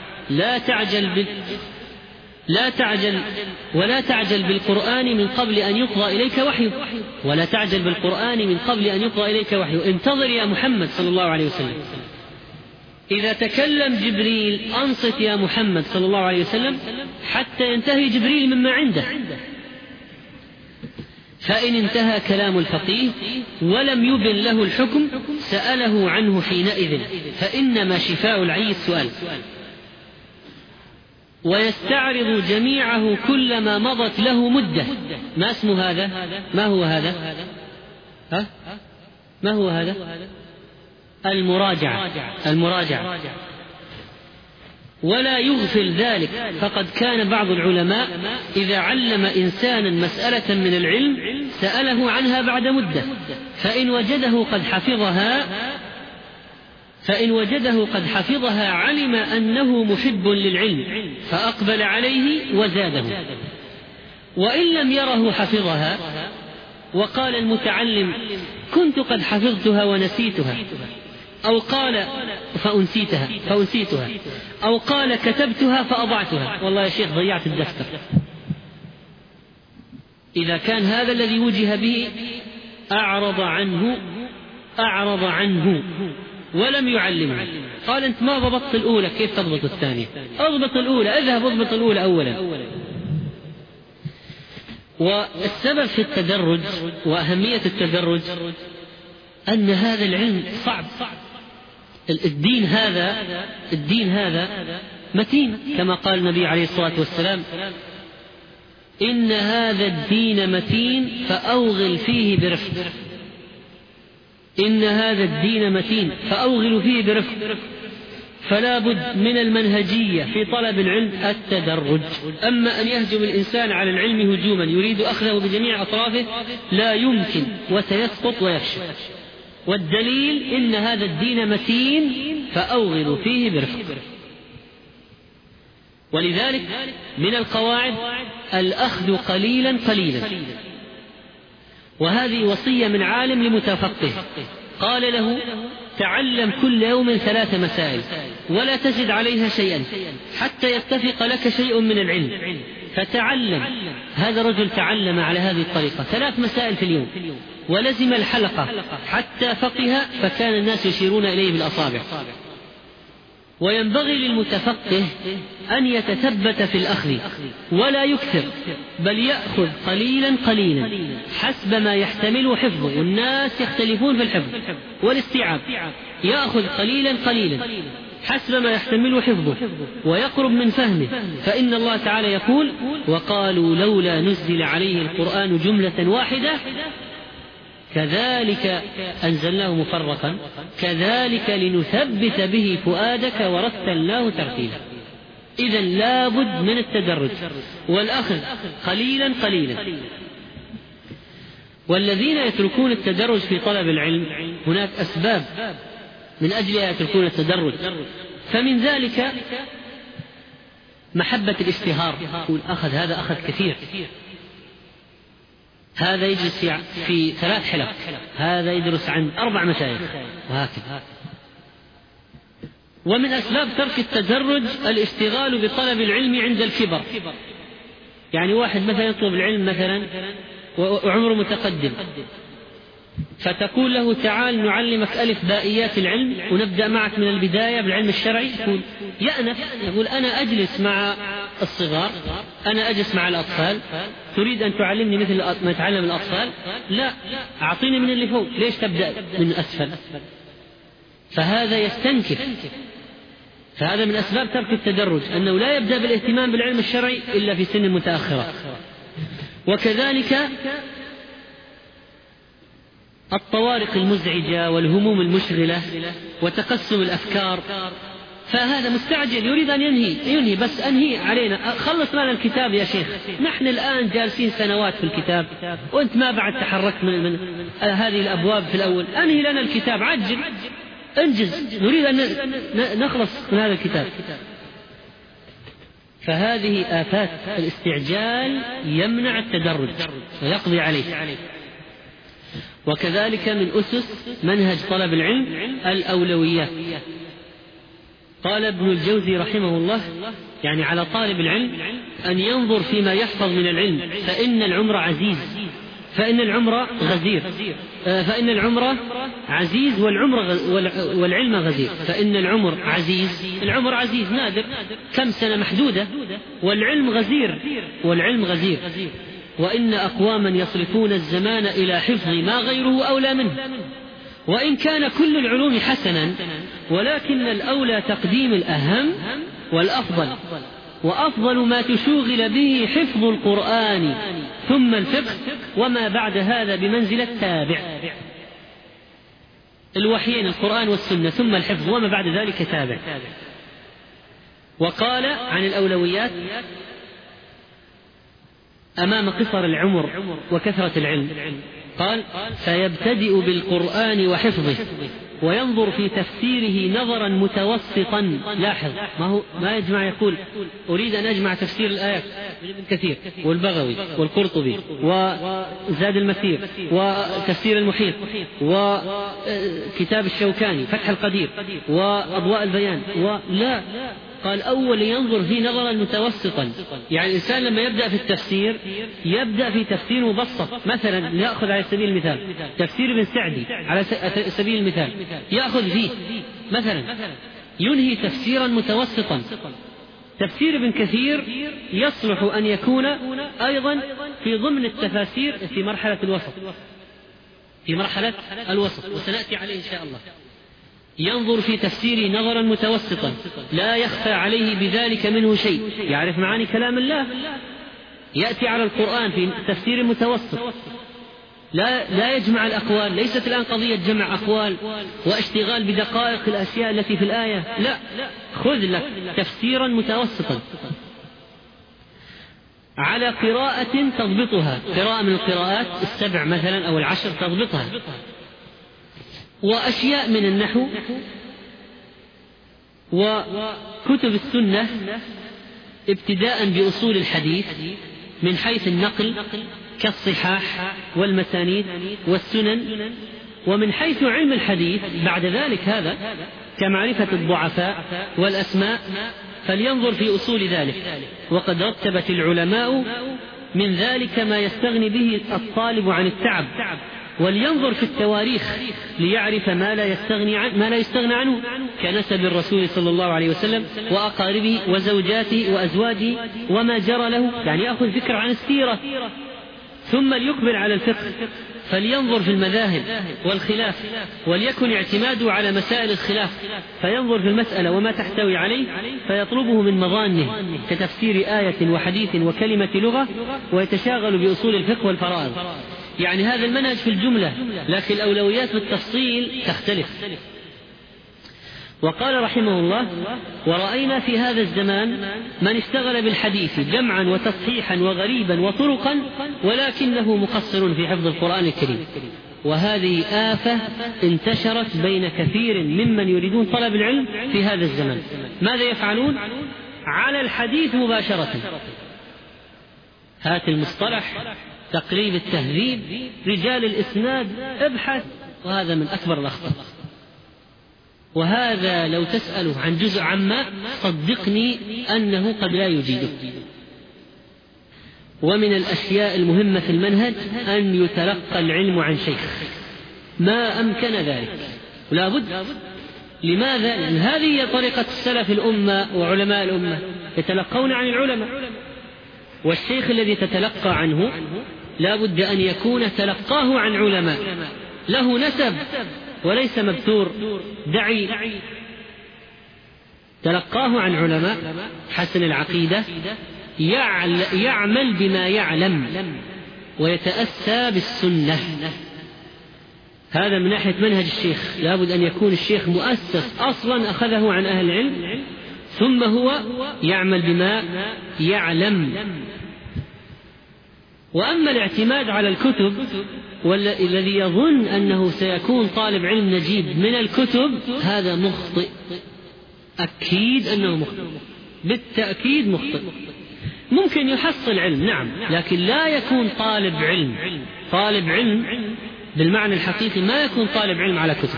ولا تعجل بالقرآن من قبل أن يقضى إليك وحيه، ولا تعجل بالقرآن من قبل أن يقضى إليك وحيه، انتظر يا محمد صلى الله عليه وسلم. إذا تكلم جبريل أنصت يا محمد صلى الله عليه وسلم حتى ينتهي جبريل مما عنده. فإن انتهى كلام الفقيه ولم يبن له الحكم سأله عنه حينئذ، فإنما شفاء العي السؤال. ويستعرض جميعه كلما مضت له مدة. ما اسم هذا؟ ما هو هذا؟ ما هو هذا؟ المراجعة. ولا يغفل ذلك، فقد كان بعض العلماء إذا علم إنسانا مسألة من العلم سأله عنها بعد مدة، فإن وجده قد حفظها علم أنه محب للعلم فأقبل عليه وزاده، وإن لم يره حفظها وقال المتعلم كنت قد حفظتها ونسيتها، أو قال فأنسيتها، أو قال كتبتها فأضعتها، والله يا شيخ ضيعت الدفتر، إذا كان هذا الذي وجه به أعرض عنه ولم يعلمه، قال أنت ما ضبطت الأولى كيف تضبط الثانية؟ اضبط الأولى، اذهب اضبط الأولى أولا. والسبب في التدرج وأهمية التدرج أن هذا العلم صعب. الدين هذا متين، كما قال النبي عليه الصلاة والسلام إن هذا الدين متين فأوغل فيه برفق. إن هذا الدين متين فأوغل فيه برفق. فلا بد من المنهجية في طلب العلم التدرج. أما أن يهجم الإنسان على العلم هجوما يريد أخذه بجميع أطرافه لا يمكن، وسيسقط ويفشل. والدليل إن هذا الدين متين فأوغل فيه برفق. ولذلك من القواعد الأخذ قليلا قليلا، وهذه وصية من عالم لمتفقه، قال له تعلم كل يوم 3 مسائل ولا تزد عليها شيئا حتى يتفق لك شيء من العلم، فتعلم. هذا رجل تعلم على هذه الطريقة 3 مسائل في اليوم ولزم الحلقة حتى فقه، فكان الناس يشيرون إليه بالأصابع. وينبغي للمتفقه أن يتثبت في الأخذ ولا يكثر، بل يأخذ قليلا قليلا حسب ما يحتمله حفظه، والناس يختلفون في الحفظ والاستيعاب. يأخذ قليلا قليلا حسب ما يحتمله حفظه ويقرب من فهمه، فإن الله تعالى يقول وقالوا لولا نزل عليه القرآن جملة واحدة كذلك أنزلناه مفرقا كذلك لنثبت به فؤادك ورتلناه ترتيلا. إذن لابد من التدرج والأخذ قليلا قليلا. والذين يتركون التدرج في طلب العلم هناك أسباب من أجلها يتركون التدرج، فمن ذلك محبة الاشتهار، يقول أخذ هذا أخذ كثير، هذا يجلس في 3 حلق، هذا يدرس عن 4 مشايخ وهكذا. ومن أسباب ترك التدرج الاشتغال بطلب العلم عند الكبر، يعني واحد مثلا يطلب العلم مثلا وعمره متقدم، فتقول له تعال نعلمك ألف بائيات العلم ونبدأ معك من البداية بالعلم الشرعي، يقول يأنف، يقول أنا أجلس مع الصغار، أنا أجلس مع الأطفال، تريد أن تعلمني مثل ما يتعلم الأطفال؟ لا، أعطيني من اللي فوق، ليش تبدأ من أسفل؟ فهذا يستنكف. فهذا من أسباب ترك التدرج أنه لا يبدأ بالاهتمام بالعلم الشرعي إلا في سن متأخرة. وكذلك الطوارق المزعجة والهموم المشغلة وتقسم الأفكار، فهذا مستعجل يريد أن ينهي بس أنهي علينا، خلص لنا الكتاب يا شيخ، نحن الآن جالسين سنوات في الكتاب وأنت ما بعد تحركت من هذه الأبواب في الأول، أنهي لنا الكتاب، عجل انجز، نريد أن نخلص من هذا الكتاب. فهذه آفات الاستعجال يمنع التدرج ويقضي عليه. وكذلك من أسس منهج طلب العلم الأولويات. قال ابن الجوزي رحمه الله يعني على طالب العلم أن ينظر فيما يحفظ من العلم، فإن العمر عزيز، فإن العمر غزير، فإن العمر عزيز والعلم غزير. فإن العمر عزيز، العمر عزيز نادر، كم سنة محدودة، والعلم غزير، والعلم غزير. وإن أقواما يصرفون الزمان إلى حفظ ما غيره أولى منه، وإن كان كل العلوم حسنا، ولكن الأولى تقديم الأهم والأفضل، وأفضل ما تشوغل به حفظ القرآن ثم الفقه، وما بعد هذا بمنزلة تابع. الوحيين القرآن والسنة ثم الحفظ وما بعد ذلك تابع. وقال عن الأولويات أمام قصر العمر وكثرة العلم، قال فيبتدئ بالقرآن وحفظه وينظر في تفسيره نظرا متوسطا. لاحظ ما يجمع، يقول أريد أن أجمع تفسير الآيات ابن كثير والبغوي والقرطبي وزاد المسير وتفسير المحيط وكتاب الشوكاني فتح القدير وأضواء البيان، ولا قال أول ينظر فيه نظرا متوسطا. يعني الإنسان لما يبدأ في التفسير يبدأ في تفسير مبسط، مثلا نأخذ على سبيل المثال تفسير ابن سعدي على سبيل المثال، يأخذ فيه مثلا ينهي تفسيرا متوسطا. تفسير ابن كثير يصلح أن يكون أيضا في ضمن التفاسير في مرحلة الوسط، في مرحلة الوسط، وسنأتي عليه إن شاء الله. ينظر في تفسيره نظرا متوسطا لا يخفى عليه بذلك منه شيء، يعرف معاني كلام الله، يأتي على القرآن في تفسير متوسط، لا يجمع الأقوال، ليست الآن قضية جمع أقوال واشتغال بدقائق الأشياء التي في الآية، لا، خذ لك تفسيرا متوسطا على قراءة تضبطها، قراءة من القراءات 7 مثلا أو 10 تضبطها، وأشياء من النحو وكتب السنة ابتداء بأصول الحديث من حيث النقل كالصحاح والمسانيد والسنن، ومن حيث علم الحديث بعد ذلك هذا كمعرفة الضعفاء والأسماء، فلينظر في أصول ذلك. وقد رتبت العلماء من ذلك ما يستغني به الطالب عن التعب، ولينظر في التواريخ ليعرف ما لا يستغنى عنه كنسب الرسول صلى الله عليه وسلم وأقاربه وزوجاته وأزواجه وما جرى له، يعني يأخذ فكرة عن السيرة. ثم ليقبل على الفقه، فلينظر في المذاهب والخلاف، وليكن اعتماده على مسائل الخلاف، فينظر في المسألة وما تحتوي عليه فيطلبه من مظانه كتفسير آية وحديث وكلمة لغة، ويتشاغل بأصول الفقه والفرائض. يعني هذا المنهج في الجملة، لكن الأولويات بالتفصيل تختلف. وقال رحمه الله: ورأينا في هذا الزمان من اشتغل بالحديث جمعا وتصحيحا وغريبا وطرقا ولكنه مقصر في حفظ القرآن الكريم. وهذه آفة انتشرت بين كثير ممن يريدون طلب العلم في هذا الزمان. ماذا يفعلون؟ على الحديث مباشرة، هات المصطلح، تقريب التهذيب، رجال الإسناد، ابحث. وهذا من أكبر الأخطاء، وهذا لو تسأله عن جزء عما صدقني أنه قد لا يجيده. ومن الأشياء المهمة في المنهج أن يتلقى العلم عن شيخ ما أمكن ذلك، لا بد. لماذا؟ لأن هذه هي طريقة السلف الأمة وعلماء الأمة، يتلقون عن العلماء، والشيخ الذي تتلقى عنه لا بد أن يكون تلقاه عن علماء له نسب وليس مبتور دعي. تلقاه عن علماء حسن العقيدة، يعمل بما يعلم ويتأسى بالسنة. هذا من ناحية منهج الشيخ، لا بد أن يكون الشيخ مؤسس أصلا أخذه عن أهل العلم، ثم هو يعمل بما يعلم. وأما الاعتماد على الكتب والذي يظن أنه سيكون طالب علم نجيب من الكتب، هذا مخطئ، أكيد أنه مخطئ، بالتأكيد مخطئ. ممكن يحصل علم نعم، لكن لا يكون طالب علم. طالب علم بالمعنى الحقيقي ما يكون طالب علم على كتب،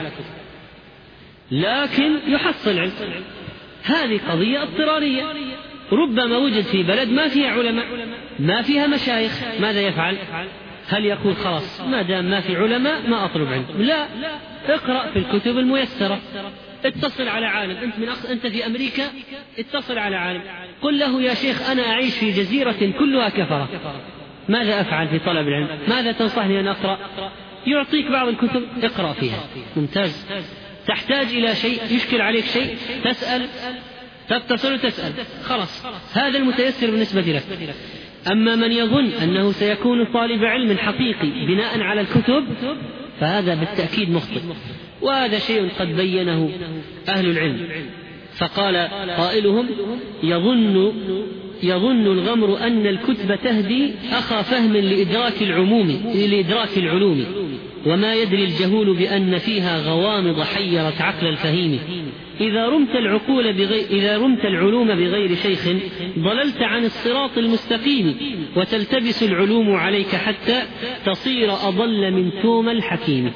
لكن يحصل علم. هذه قضية اضطرارية. ربما وجد في بلد ما فيها علماء، ما فيها مشايخ، ماذا يفعل؟ هل يقول خلاص ما دام ما في علماء ما أطلب علم؟ لا، اقرأ في الكتب الميسرة، اتصل على عالم. أنت في أمريكا، اتصل على عالم، قل له: يا شيخ أنا أعيش في جزيرة كلها كفرة، ماذا أفعل في طلب العلم؟ ماذا تنصحني أن أقرأ؟ يعطيك بعض الكتب، اقرأ فيها، ممتاز. تحتاج إلى شيء، يشكل عليك شيء، تسأل، تتصل وتسأل، خلاص، هذا المتيسر بالنسبة لك. أما من يظن أنه سيكون طالب علم حقيقي بناء على الكتب فهذا بالتأكيد مخطئ، وهذا شيء قد بينه أهل العلم. فقال قائلهم: يظن الغمر أن الكتب تهدي أخا فهم لإدراك العلوم، وما يدري الجهول بأن فيها غوامض حيرت عقل الفهيم. إذا رمت العلوم بغير شيخ ضللت عن الصراط المستقيم، وتلتبس العلوم عليك حتى تصير أضل من توم الحكيم.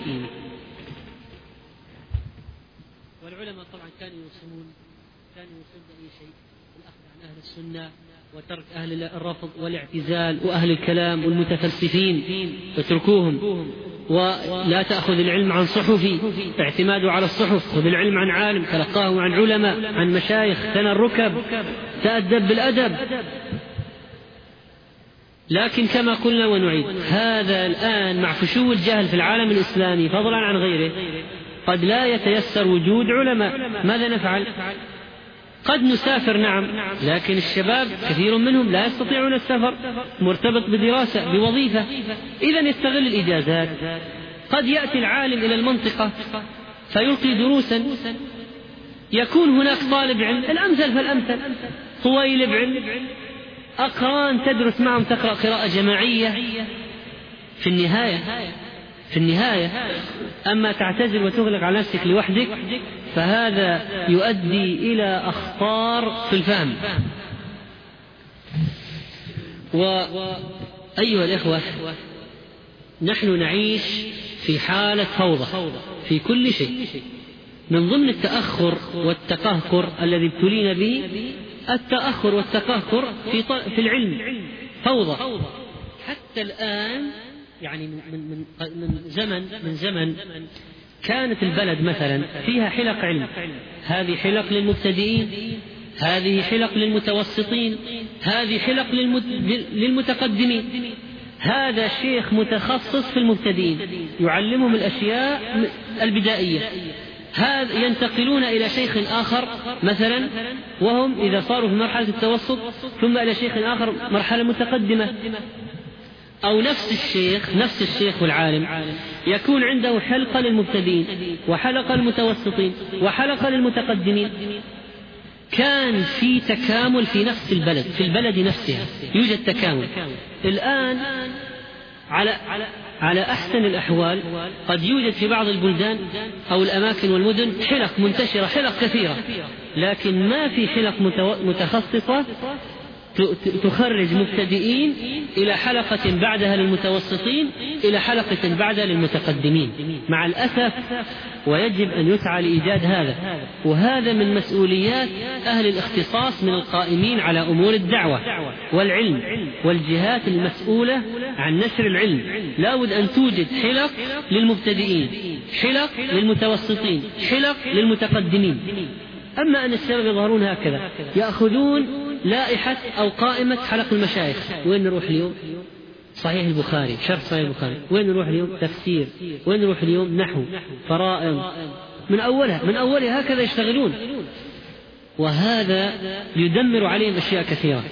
والعلماء طبعا كانوا يوصون بأي شيء، الأخذ عن أهل السنة وترك أهل الرفض والاعتزال وأهل الكلام والمتفلسفين، اتركوهم. ولا تأخذ العلم عن صحفي، اعتماد على الصحف، خذ العلم عن عالم تلقاه عن علماء، عن مشايخ، ثنى الركب، تأدب بالأدب. لكن كما قلنا ونعيد، هذا الآن مع فشو الجهل في العالم الإسلامي فضلا عن غيره قد لا يتيسر وجود علماء. ماذا نفعل؟ قد نسافر نعم، لكن الشباب كثير منهم لا يستطيعون السفر، مرتبط بدراسة بوظيفة، إذن يستغل الإجازات. قد يأتي العالم إلى المنطقة فيلقي دروسا، يكون هناك طالب علم، الأمثل فالأمثل، طويلب علم، أقران تدرس معهم، تقرأ قراءة جماعية. في النهاية أما تعتزل وتغلق على نفسك لوحدك فهذا يؤدي إلى أخطار في الفهم. وأيها الإخوة، نحن نعيش في حالة فوضى في كل شيء. من ضمن التأخر والتقهقر الذي ابتلينا به التأخر والتقهقر في العلم، فوضى حتى الآن. يعني من زمن كانت البلد مثلا فيها حلق علم، هذه حلق للمبتدئين، هذه حلق للمتوسطين، هذه حلق للمتقدمين. هذا شيخ متخصص في المبتدئين يعلمهم الأشياء البدائية، هذا ينتقلون إلى شيخ آخر مثلا وهم إذا صاروا في مرحلة التوسط، ثم إلى شيخ آخر مرحلة متقدمة. أو نفس الشيخ والعالم يكون عنده حلقة للمبتدئين وحلقة للمتوسطين وحلقة للمتقدمين، كان في تكامل في نفس البلد، في البلد نفسها يوجد تكامل. الآن على أحسن الأحوال قد يوجد في بعض البلدان أو الأماكن والمدن حلق منتشرة، حلق كثيرة، لكن ما في حلق متخصصة تخرج مبتدئين إلى حلقة بعدها للمتوسطين إلى حلقة بعدها للمتقدمين مع الأسف. ويجب أن يسعى لإيجاد هذا، وهذا من مسؤوليات أهل الاختصاص من القائمين على أمور الدعوة والعلم والجهات المسؤولة عن نشر العلم. لا بد أن توجد حلق للمبتدئين، حلق للمتوسطين، حلق للمتقدمين. أما أن الشباب يظهرون هكذا يأخذون لائحة أو قائمة حلق المشايخ، وين نروح اليوم؟ صحيح البخاري، شرح صحيح البخاري، وين نروح اليوم؟ تفسير، وين نروح اليوم؟ نحو، فرائض، من أولها هكذا يشتغلون، وهذا يدمر عليهم أشياء كثيرة.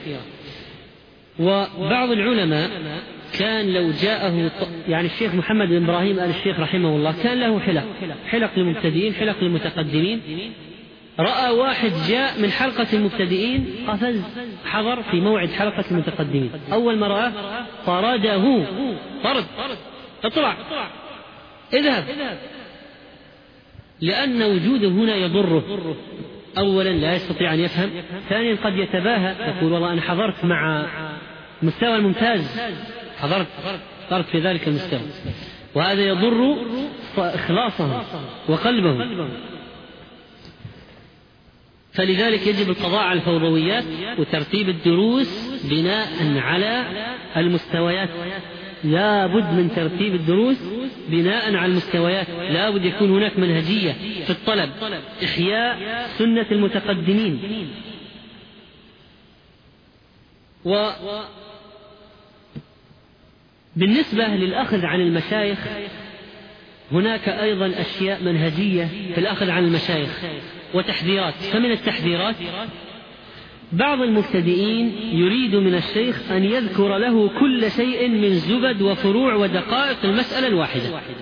وبعض العلماء كان لو جاءه يعني الشيخ محمد بن إبراهيم آل الشيخ رحمه الله كان له حلق للمبتدئين، حلق للمتقدمين. رأى واحد جاء من حلقة المبتدئين قفز حضر في موعد حلقة المتقدمين، أول ما رأى طرده، اطلع اذهب، لأن وجوده هنا يضره. أولا لا يستطيع أن يفهم، ثانيا قد يتباهى يقول والله أنا حضرت مع مستوى الممتاز، حضرت في ذلك المستوى، وهذا يضر إخلاصه وقلبه. فلذلك يجب القضاء على الفوضويات وترتيب الدروس بناء على المستويات. لا بد من ترتيب الدروس بناء على المستويات، لا بد يكون هناك منهجية في الطلب، إحياء سنة المتقدمين. وبالنسبة للأخذ عن المشايخ هناك أيضا أشياء منهجية في الأخذ عن المشايخ وتحذيرات. فمن التحذيرات بعض المبتدئين يريد من الشيخ أن يذكر له كل شيء من زبد وفروع ودقائق المسألة الواحدة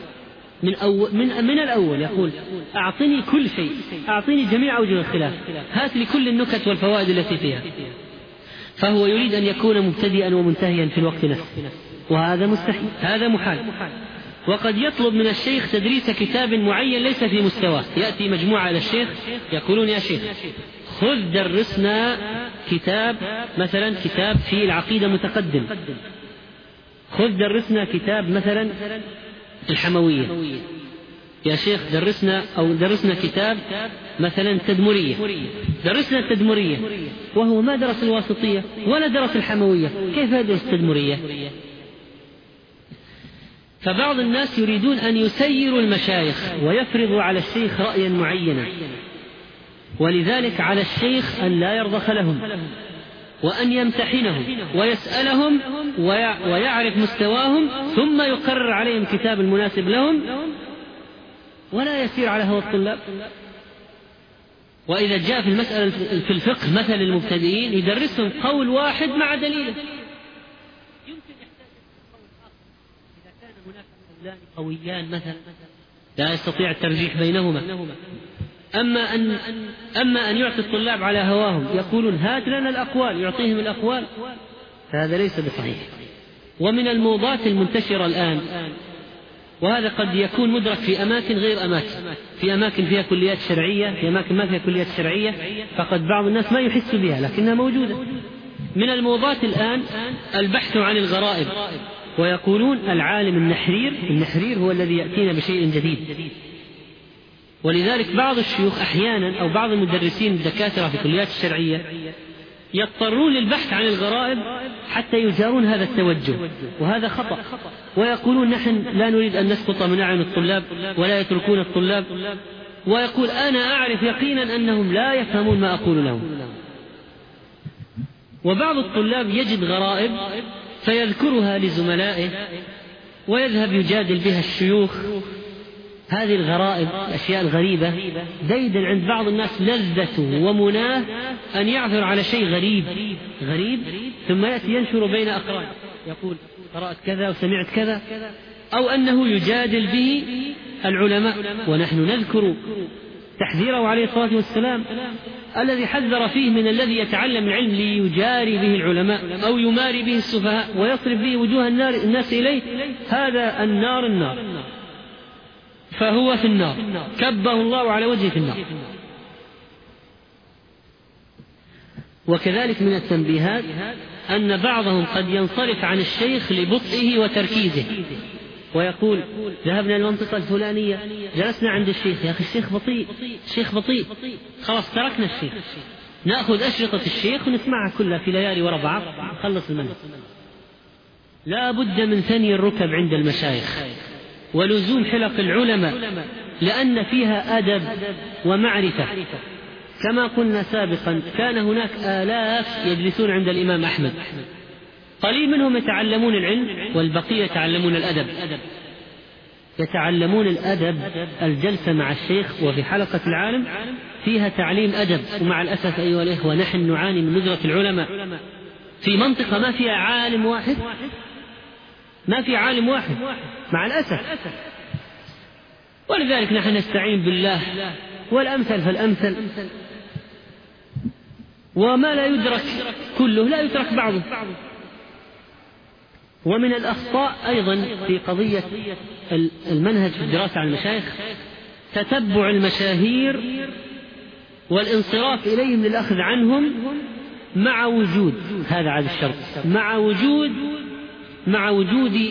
من الأول، يقول أعطني كل شيء، أعطني جميع أوجه الخلاف، هات لي كل النكت والفوائد التي فيها. فهو يريد أن يكون مبتدئا ومنتهيا في الوقت نفسه، وهذا مستحيل، هذا محال. وقد يطلب من الشيخ تدريس كتاب معين ليس في مستواه، يأتي مجموعة إلى الشيخ يقولون يا شيخ خذ درسنا كتاب، مثلا كتاب في العقيدة متقدم، خذ درسنا كتاب مثلا الحموية، يا شيخ درسنا كتاب مثلا تدمرية، درسنا التدمرية، وهو ما درس الواسطية ولا درس الحموية، كيف يدرس التدمرية؟ فبعض الناس يريدون أن يسيروا المشايخ ويفرضوا على الشيخ رأيا معينا، ولذلك على الشيخ أن لا يرضخ لهم وأن يمتحنهم ويسألهم ويعرف مستواهم ثم يقرر عليهم كتاب المناسب لهم، ولا يسير على هوى الطلاب. وإذا جاء في المسألة في الفقه مثل المبتدئين يدرسهم قول واحد مع دليله، قويان مثلا لا يستطيع الترجيح بينهما. أما أن يعطي الطلاب على هواهم، يقولون هات لنا الأقوال، يعطيهم الأقوال، هذا ليس بصحيح. ومن الموضات المنتشرة الآن، وهذا قد يكون مدرك في أماكن غير أماكن، في أماكن فيها كليات شرعية، في أماكن ما فيها كليات شرعية، فقد بعض الناس ما يحس بها لكنها موجودة. من الموضات الآن البحث عن الغرائب، ويقولون العالم النحرير هو الذي يأتينا بشيء جديد. ولذلك بعض الشيوخ أحيانا أو بعض المدرسين الدكاترة في كليات الشرعية يضطرون للبحث عن الغرائب حتى يجارون هذا التوجه، وهذا خطأ. ويقولون نحن لا نريد أن نسقط من أعين الطلاب ولا يتركون الطلاب، ويقول أنا أعرف يقينا أنهم لا يفهمون ما أقول لهم. وبعض الطلاب يجد غرائب فيذكرها لزملائه ويذهب يجادل بها الشيوخ. هذه الغرائب الأشياء الغريبة ديدا عند بعض الناس لذته ومناه أن يعثر على شيء غريب ثم يأتي ينشر بين أقران، يقول قرأت كذا وسمعت كذا، أو أنه يجادل به العلماء. ونحن نذكر تحذيره عليه الصلاة والسلام الذي حذر فيه من الذي يتعلم العلم ليجاري به العلماء أو يماري به السفهاء ويصرف به وجوه الناس إليه، هذا النار فهو في النار، كبه الله على وجهه في النار. وكذلك من التنبيهات أن بعضهم قد ينصرف عن الشيخ لبطئه وتركيزه، ويقول ذهبنا المنطقة الفلانية جلسنا عند الشيخ، يا أخي الشيخ بطيء، خلاص تركنا الشيخ، نأخذ أشرطة الشيخ ونسمعها كلها في ليالي ورا بعض نخلص المنهج. لا بد من ثني الركب عند المشايخ ولزوم حلق العلماء، لأن فيها أدب ومعرفة. كما قلنا سابقا كان هناك آلاف يجلسون عند الإمام أحمد، قليل منهم يتعلمون العلم والبقية يتعلمون الأدب. يتعلمون الأدب، الجلسة مع الشيخ وفي حلقة العالم فيها تعليم أدب. ومع الأسف أيها الإخوة نحن نعاني من ندرة العلماء في منطقة ما فيها عالم واحد، مع الأسف. ولذلك نحن نستعين بالله، والأمثل فالأمثل، وما لا يدرك كله لا يترك بعضه. ومن الأخطاء أيضا في قضية المنهج في الدراسة على المشايخ تتبع المشاهير والانصراف إليهم للأخذ عنهم، مع وجود هذا عاد الشرط، مع وجود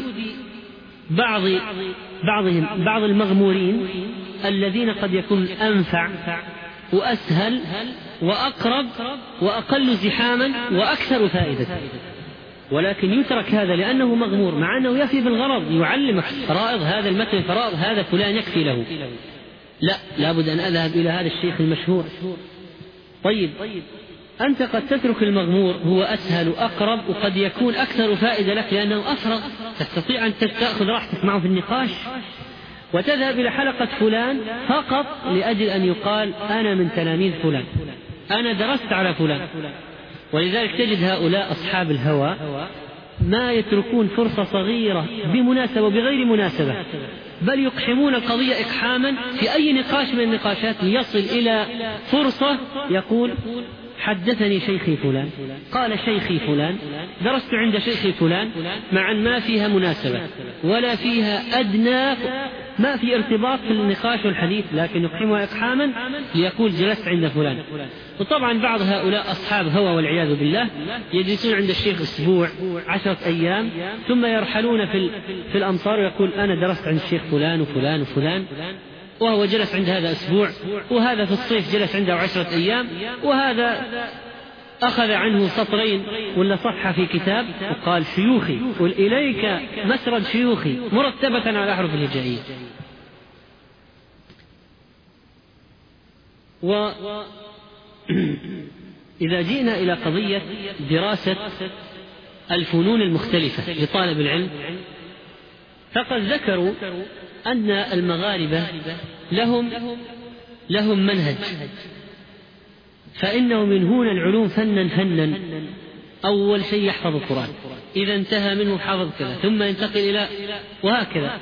بعض المغمورين الذين قد يكون أنفع وأسهل وأقرب وأقل زحاما وأكثر فائدة، ولكن يترك هذا لأنه مغمور، مع أنه يفي بالغرض، يعلمك فرائض هذا المتن، فرائض هذا فلان يكفي له. لا، لابد أن أذهب إلى هذا الشيخ المشهور. طيب أنت قد تترك المغمور، هو أسهل وأقرب وقد يكون أكثر فائدة لك لأنه أفرغ، تستطيع أن تأخذ راحتك معه في النقاش، وتذهب إلى حلقة فلان فقط لأجل أن يقال أنا من تلاميذ فلان، أنا درست على فلان. ولذلك تجد هؤلاء أصحاب الهوى ما يتركون فرصة صغيرة بمناسبة وبغير مناسبة، بل يقحمون القضية إقحاما في أي نقاش من النقاشات يصل إلى فرصة يقول حدثني شيخي فلان، قال شيخي فلان، درست عند شيخي فلان، مع أن ما فيها مناسبة ولا فيها أدنى، ما في ارتباط في النقاش والحديث، لكن يقحمها إقحاما ليقول جلست عند فلان. وطبعا بعض هؤلاء أصحاب هوى والعياذ بالله يجلسون عند الشيخ أسبوع 10 أيام ثم يرحلون في الأمصار ويقول أنا درست عند الشيخ فلان وفلان وفلان، وهو جلس عند هذا أسبوع، وهذا في الصيف جلس عنده 10 أيام، وهذا أخذ عنه سطرين ولا صفحة في كتاب وقال شيوخي، قل إليك مسرد شيوخي مرتبة على الأحرف الهجائية. وإذا جئنا إلى قضية دراسة الفنون المختلفة لطالب العلم، فقد ذكروا أن المغاربة لهم منهج، فإنهم ينهون العلوم فنا. أول شيء يحفظ القرآن، إذا انتهى منه حافظ كذا، ثم ينتقل إلى وهكذا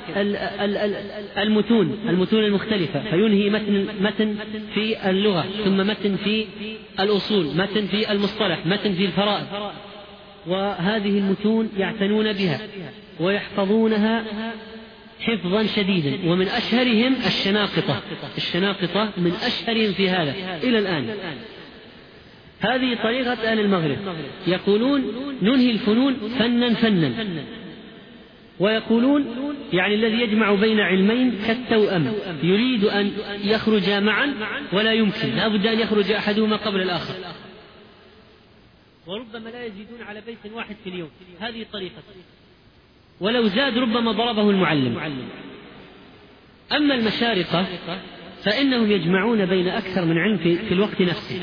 المتون المختلفة، فينهي متن في اللغة، ثم متن في الأصول، متن في المصطلح، متن في الفرائض. وهذه المتون يعتنون بها ويحفظونها حفظا شديدا. ومن أشهرهم الشناقطة من أشهرهم في هذا إلى الآن. هذه طريقة أهل المغرب، يقولون ننهي الفنون فنا، ويقولون يعني الذي يجمع بين علمين كالتوأم، يريد أن يخرجا معا ولا يمكن، لا بد أن يخرج أحدهما قبل الآخر، وربما لا يزيدون على بيت واحد في اليوم. هذه طريقة، ولو زاد ربما ضربه المعلم. أما المشارقة فإنهم يجمعون بين أكثر من علم في الوقت نفسه،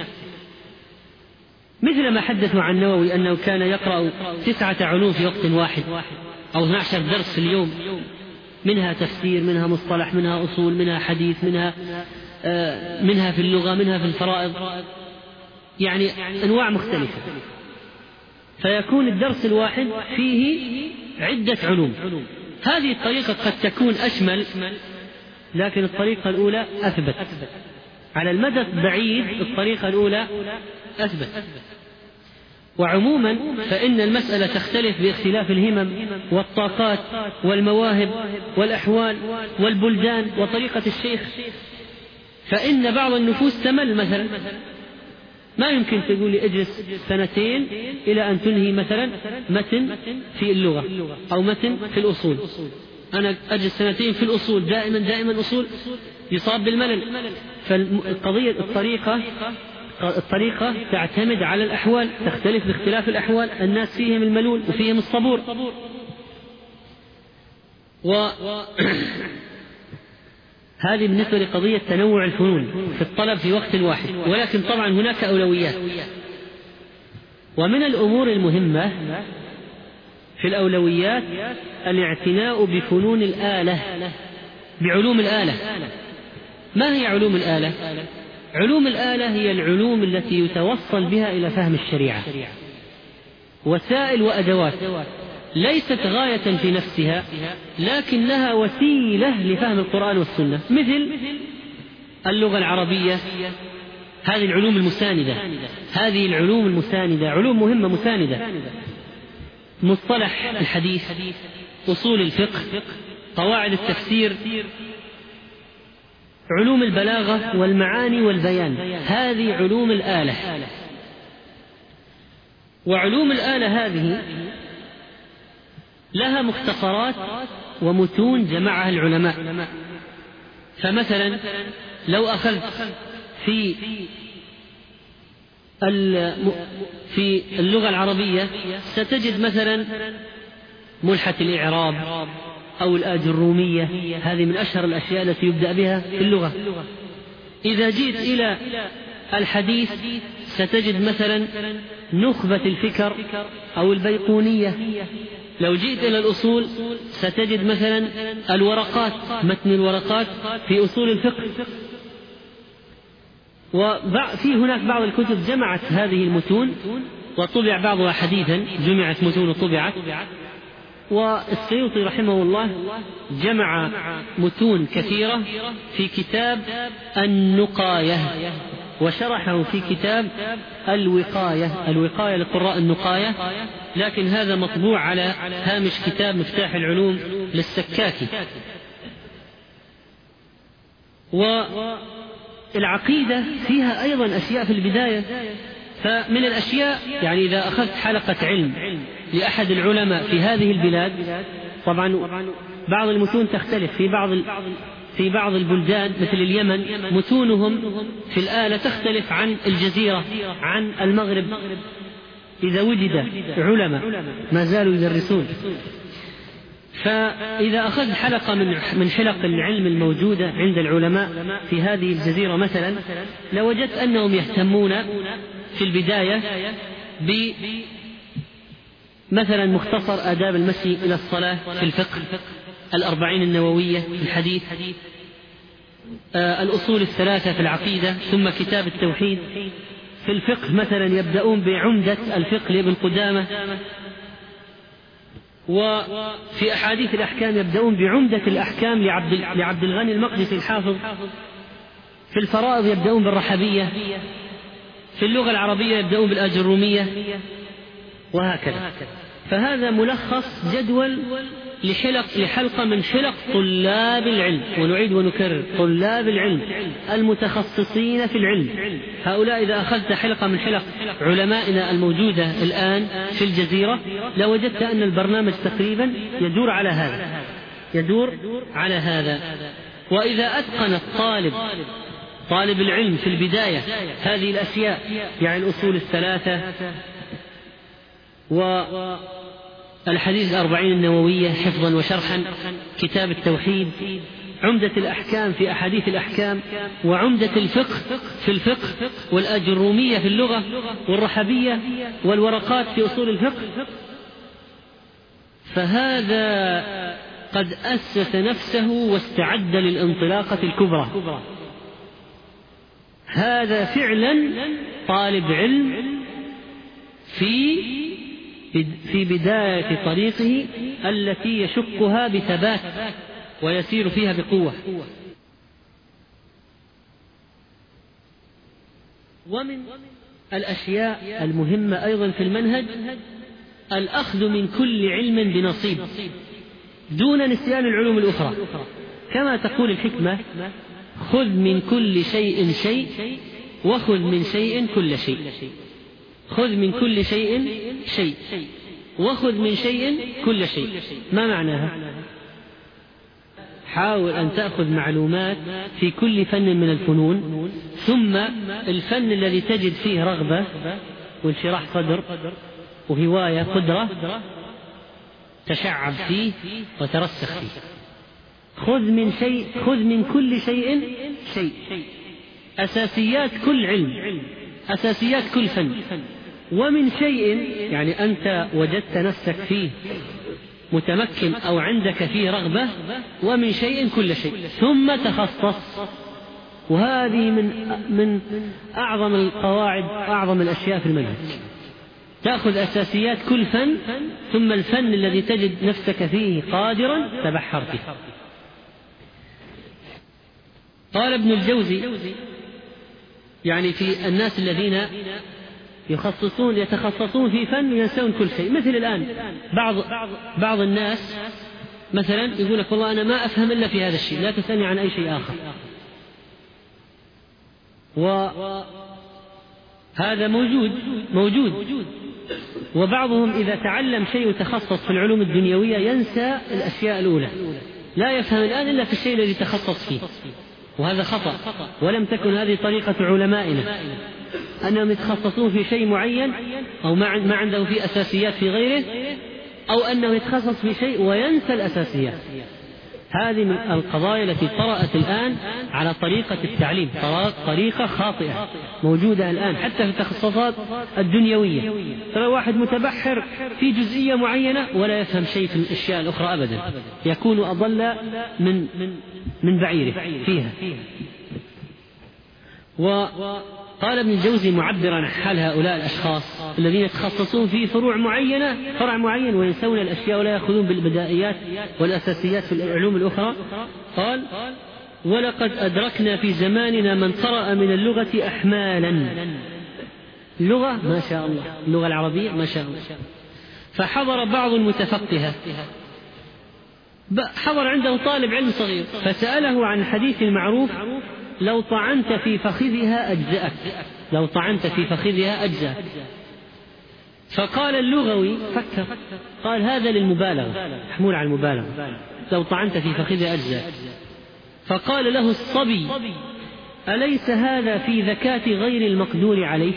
مثل ما حدثوا عن النووي أنه كان يقرأ 9 علوم في وقت واحد، أو 12 درس في اليوم، منها تفسير، منها مصطلح، منها أصول، منها حديث، منها في اللغة، منها في الفرائض، يعني أنواع مختلفة. فيكون الدرس الواحد فيه عدة علوم. هذه الطريقة قد تكون أشمل، لكن الطريقة الأولى أثبت. على المدى البعيد الطريقة الأولى أثبت. وعموما فإن المسألة تختلف باختلاف الهمم والطاقات والمواهب والأحوال والبلدان وطريقة الشيخ. فإن بعض النفوس تمل مثلا، ما يمكن تقول لي اجلس 2 إلى أن تنهي مثلا متن في اللغة أو متن في الأصول. أنا أجلس 2 في الأصول دائما أصول، يصاب بالملل. فالقضية الطريقة تعتمد على الأحوال، تختلف باختلاف الأحوال، الناس فيهم الملول وفيهم الصبور. هذه بالنسبة لقضية تنوع الفنون في الطلب في وقت واحد. ولكن طبعا هناك أولويات. ومن الأمور المهمة في الأولويات الاعتناء بفنون الآلة، بعلوم الآلة. ما هي علوم الآلة؟ علوم الآلة هي العلوم التي يتوصل بها إلى فهم الشريعة، وسائل وأدوات ليست غاية في نفسها، لكنها وسيلة لفهم القرآن والسنة، مثل اللغة العربية. هذه العلوم المساندة، هذه العلوم المساندة علوم مهمة مساندة. مصطلح الحديث، أصول الفقه، قواعد التفسير، علوم البلاغة والمعاني والبيان، هذه علوم الآلة. وعلوم الآلة هذه لها مختصرات ومتون جمعها العلماء. فمثلا لو أخذت في اللغة العربية ستجد مثلا ملحة الإعراب أو الآجرومية، هذه من أشهر الأشياء التي يبدأ بها في اللغة. إذا جئت إلى الحديث ستجد مثلا نخبة الفكر أو البيقونية. لو جئت إلى الأصول ستجد مثلا الورقات، متن الورقات في أصول الفقه. وفي هناك بعض الكتب جمعت هذه المتون وطبع بعضها حديثا، جمعت متون وطبعت. والسيوطي رحمه الله جمع متون كثيرة في كتاب النقاية، وشرحه في كتاب الوقاية لقراء النقاية، لكن هذا مطبوع على هامش كتاب مفتاح العلوم للسكاكي. والعقيدة فيها أيضا أشياء في البداية. فمن الأشياء يعني إذا أخذت حلقة علم لأحد العلماء في هذه البلاد، طبعا بعض المتون تختلف في بعض البلدان مثل اليمن، متونهم في الآلة تختلف عن الجزيرة، عن المغرب، إذا وجد علماء ما زالوا يدرسون. فإذا أخذ حلقة من حلق العلم الموجودة عند العلماء في هذه الجزيرة مثلا، لوجدت أنهم يهتمون في البداية مثلا مختصر آداب المشي إلى الصلاة في الفقه، 40 النووية في الحديث، الأصول 3 في العقيدة، ثم كتاب التوحيد. في الفقه مثلا يبدأون بعمدة الفقه لابن قدامة، وفي أحاديث الأحكام يبدأون بعمدة الأحكام لعبد الغني المقدسي الحافظ. في الفرائض يبدأون بالرحبية. في اللغة العربية يبدأون بالآجرومية، وهكذا. فهذا ملخص جدول لحلقة من حلق طلاب العلم، ونعيد ونكرر طلاب العلم المتخصصين في العلم. هؤلاء إذا أخذت حلقة من حلق علمائنا الموجودة الآن في الجزيرة لوجدت أن البرنامج تقريبا يدور على هذا. وإذا أتقن طالب العلم في البداية هذه الأشياء، يعني الأصول 3 والحديث 40 النووية حفظا وشرحا، كتاب التوحيد، عمدة الأحكام في أحاديث الأحكام، وعمدة الفقه في الفقه، والأجرومية في اللغة، والرحبية والورقات في أصول الفقه، فهذا قد أسس نفسه واستعد للانطلاقة الكبرى. هذا فعلا طالب علم في في بداية طريقه التي يشقها بثبات ويسير فيها بقوة. ومن الأشياء المهمة أيضا في المنهج الأخذ من كل علم بنصيب دون نسيان العلوم الأخرى، كما تقول الحكمة: خذ من كل شيء شيء وخذ من شيء كل شيء. خذ من كل شيء شيء وخذ من شيء كل شيء. ما معناها؟ حاول أن تأخذ معلومات في كل فن من الفنون، ثم الفن الذي تجد فيه رغبة وانشراح صدر وهواية قدرة تشعب فيه وترسخ فيه. خذ من كل شيء شيء، أساسيات كل علم، أساسيات كل فن. ومن شيء يعني أنت وجدت نفسك فيه متمكن أو عندك فيه رغبة، ومن شيء كل شيء، ثم تخصص. وهذه من أعظم القواعد، أعظم الأشياء في المنهج. تأخذ أساسيات كل فن، ثم الفن الذي تجد نفسك فيه قادرا تبحر فيه. قال ابن الجوزي يعني في الناس الذين يتخصصون في فن ينسون كل شيء، مثل الآن بعض الناس مثلا يقول لك: والله أنا ما أفهم إلا في هذا الشيء، لا تسألني عن أي شيء آخر. وهذا موجود. وبعضهم إذا تعلم شيء وتخصص في العلوم الدنيوية ينسى الأشياء الأولى، لا يفهم الآن إلا في الشيء الذي تخصص فيه، وهذا خطأ. ولم تكن هذه طريقة علمائنا، أنهم يتخصصون في شيء معين أو ما عنده فيه أساسيات في غيره، أو أنه يتخصص في شيء وينسى الأساسيات. هذه من القضايا التي طرأت الآن على طريقة التعليم، طريقة خاطئة موجودة الآن حتى في التخصصات الدنيوية. ترى واحد متبحر في جزئية معينة ولا يفهم شيء في الأشياء الأخرى أبدا، يكون أضل من بعيره فيها. وقال ابن الجوزي معبرا عن حال هؤلاء الأشخاص الذين يتخصصون في فرع معين وينسون الأشياء ولا يأخذون بالبدائيات والأساسيات في العلوم الأخرى. قال: ولقد أدركنا في زماننا من قرأ من اللغة أحمالا. اللغة ما شاء الله، اللغة العربية ما شاء الله. فحضر بعض المتفقهة، حضر عنده طالب علم صغير فسأله عن الحديث المعروف: لو طعنت في فخذها أجزأك. لو طعنت في فخذها أجزأك. فقال اللغوي فكر، قال: هذا للمبالغة، محمول على المبالغة، لو طعنت في فخذها أجزأك. فقال له الصبي: أليس هذا في ذكاة غير المقدور عليه؟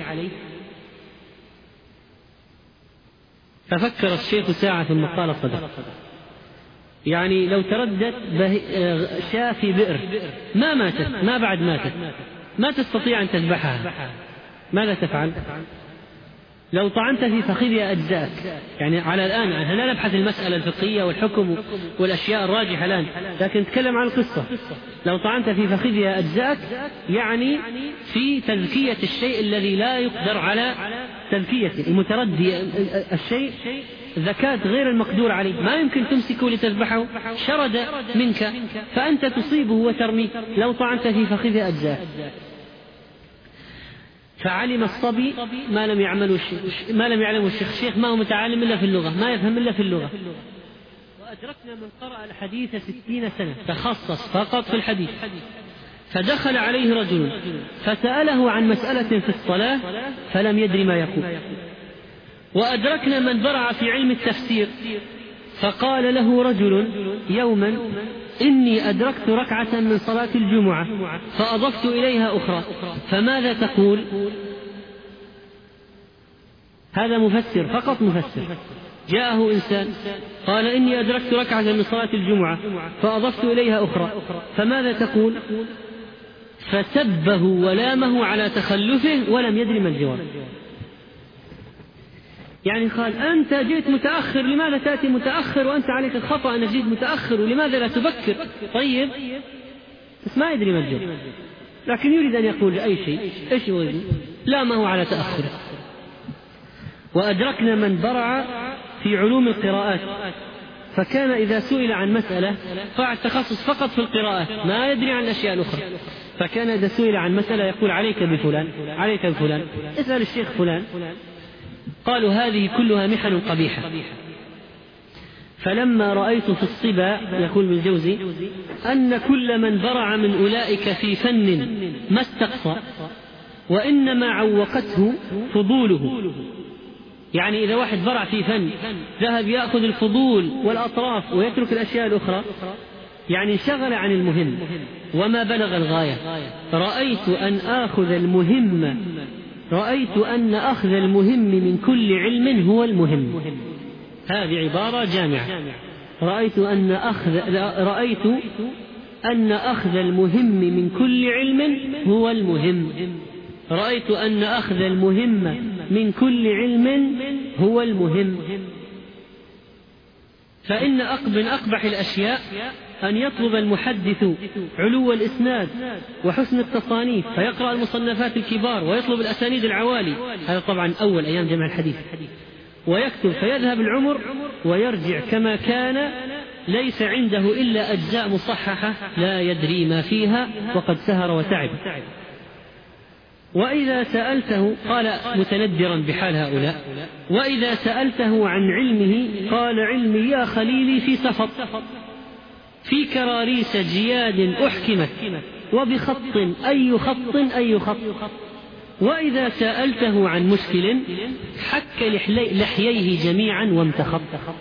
ففكر الشيخ ساعة ثم قال: صدق. يعني لو تردت شاة في بئر ما ماتت، ما بعد ماتت، ما تستطيع أن تذبحها، ماذا تفعل؟ لو طعنت في فخذها أجزاءك. يعني على الآن لا نبحث المسألة الفقهية والحكم والأشياء الراجحة الآن، لكن نتكلم عن القصة. لو طعنت في فخذها أجزاءك يعني في تذكية الشيء الذي لا يقدر على تذكيته، المتردي الشيء ذكاة غير المقدور عليه، ما يمكن تمسكه لتذبحه، شرد منك فأنت تصيبه وترميه. لو طعنت في فخذها أجزاءك. فعلم الصبي ما لم يعلمه الشيخ ما هو متعلم إلا في اللغة، ما يفهم إلا في اللغة. وأدركنا من قرأ الحديث 60 سنة تخصص فقط في الحديث، فدخل عليه رجل فسأله عن مسألة في الصلاة فلم يدري ما يقول. وأدركنا من برع في علم التفسير فقال له رجل يوما: إني أدركت ركعة من صلاة الجمعة فأضفت إليها أخرى، فماذا تقول؟ هذا مفسر، فقط مفسر. جاءه إنسان قال: إني أدركت ركعة من صلاة الجمعة فأضفت إليها أخرى، فماذا تقول؟ فسبه ولامه على تخلفه ولم يدري ما الجواب. يعني قال: أنت جئت متأخر، لماذا تأتي متأخر وأنت عليك الخطأ أنك جئت متأخر، ولماذا لا تبكر؟ طيب، بس ما يدري ما الجواب، لكن يريد أن يقول أي شيء. إيش يريد؟ لا، ما هو على تأخره. وأدركنا من برع في علوم القراءات، فكان إذا سئل عن مسألة قاعد تخصص فقط في القراءات ما يدري عن الأشياء الأخرى، فكان إذا سئل عن مسألة يقول عليك بفلان، عليك بفلان، اسأل الشيخ فلان. قالوا هذه كلها محن قبيحة. فلما رأيت في الصبا، يقول ابن الجوزي، أن كل من برع من أولئك في فن ما استقصى وإنما عوقته فضوله، يعني إذا واحد برع في فن ذهب يأخذ الفضول والأطراف ويترك الأشياء الأخرى، يعني انشغل عن المهم وما بلغ الغاية. رأيت أن أخذ المهم من كل علم هو المهم. هذه عبارة جامعة. رأيت أن أخذ المهم من كل علم هو المهم. رأيت أن أخذ المهم من كل علم هو المهم. فإن من أقبح الأشياء أن يطلب المحدث علو الإسناد وحسن التصانيف فيقرأ المصنفات الكبار ويطلب الأسانيد العوالي، هذا طبعا أول أيام جمع الحديث، ويكتب فيذهب العمر ويرجع كما كان ليس عنده إلا أجزاء مصححة لا يدري ما فيها وقد سهر وتعب. وإذا سألته، قال متندرا بحال هؤلاء، وإذا سألته عن علمه قال علمي يا خليلي في سفط، في كراريس جياد أحكمت، وبخط أي خط. وإذا سألته عن مشكل حك لحييه جميعا وامتخط.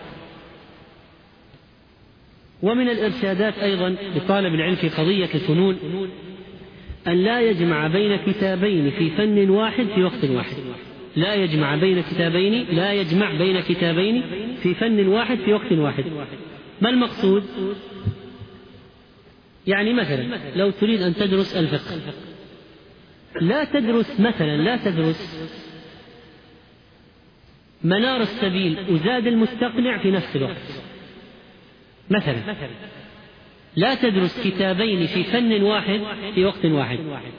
ومن الإرشادات أيضا لطالب العلم في قضية الفنون أن لا يجمع بين كتابين في فن واحد في وقت واحد. لا يجمع بين كتابين في فن واحد في وقت واحد. ما المقصود؟ يعني مثلا لو تريد أن تدرس الفقه، لا تدرس منار السبيل وزاد المستقنع في نفس الوقت. مثلا لا تدرس كتابين في فن واحد في وقت واحد.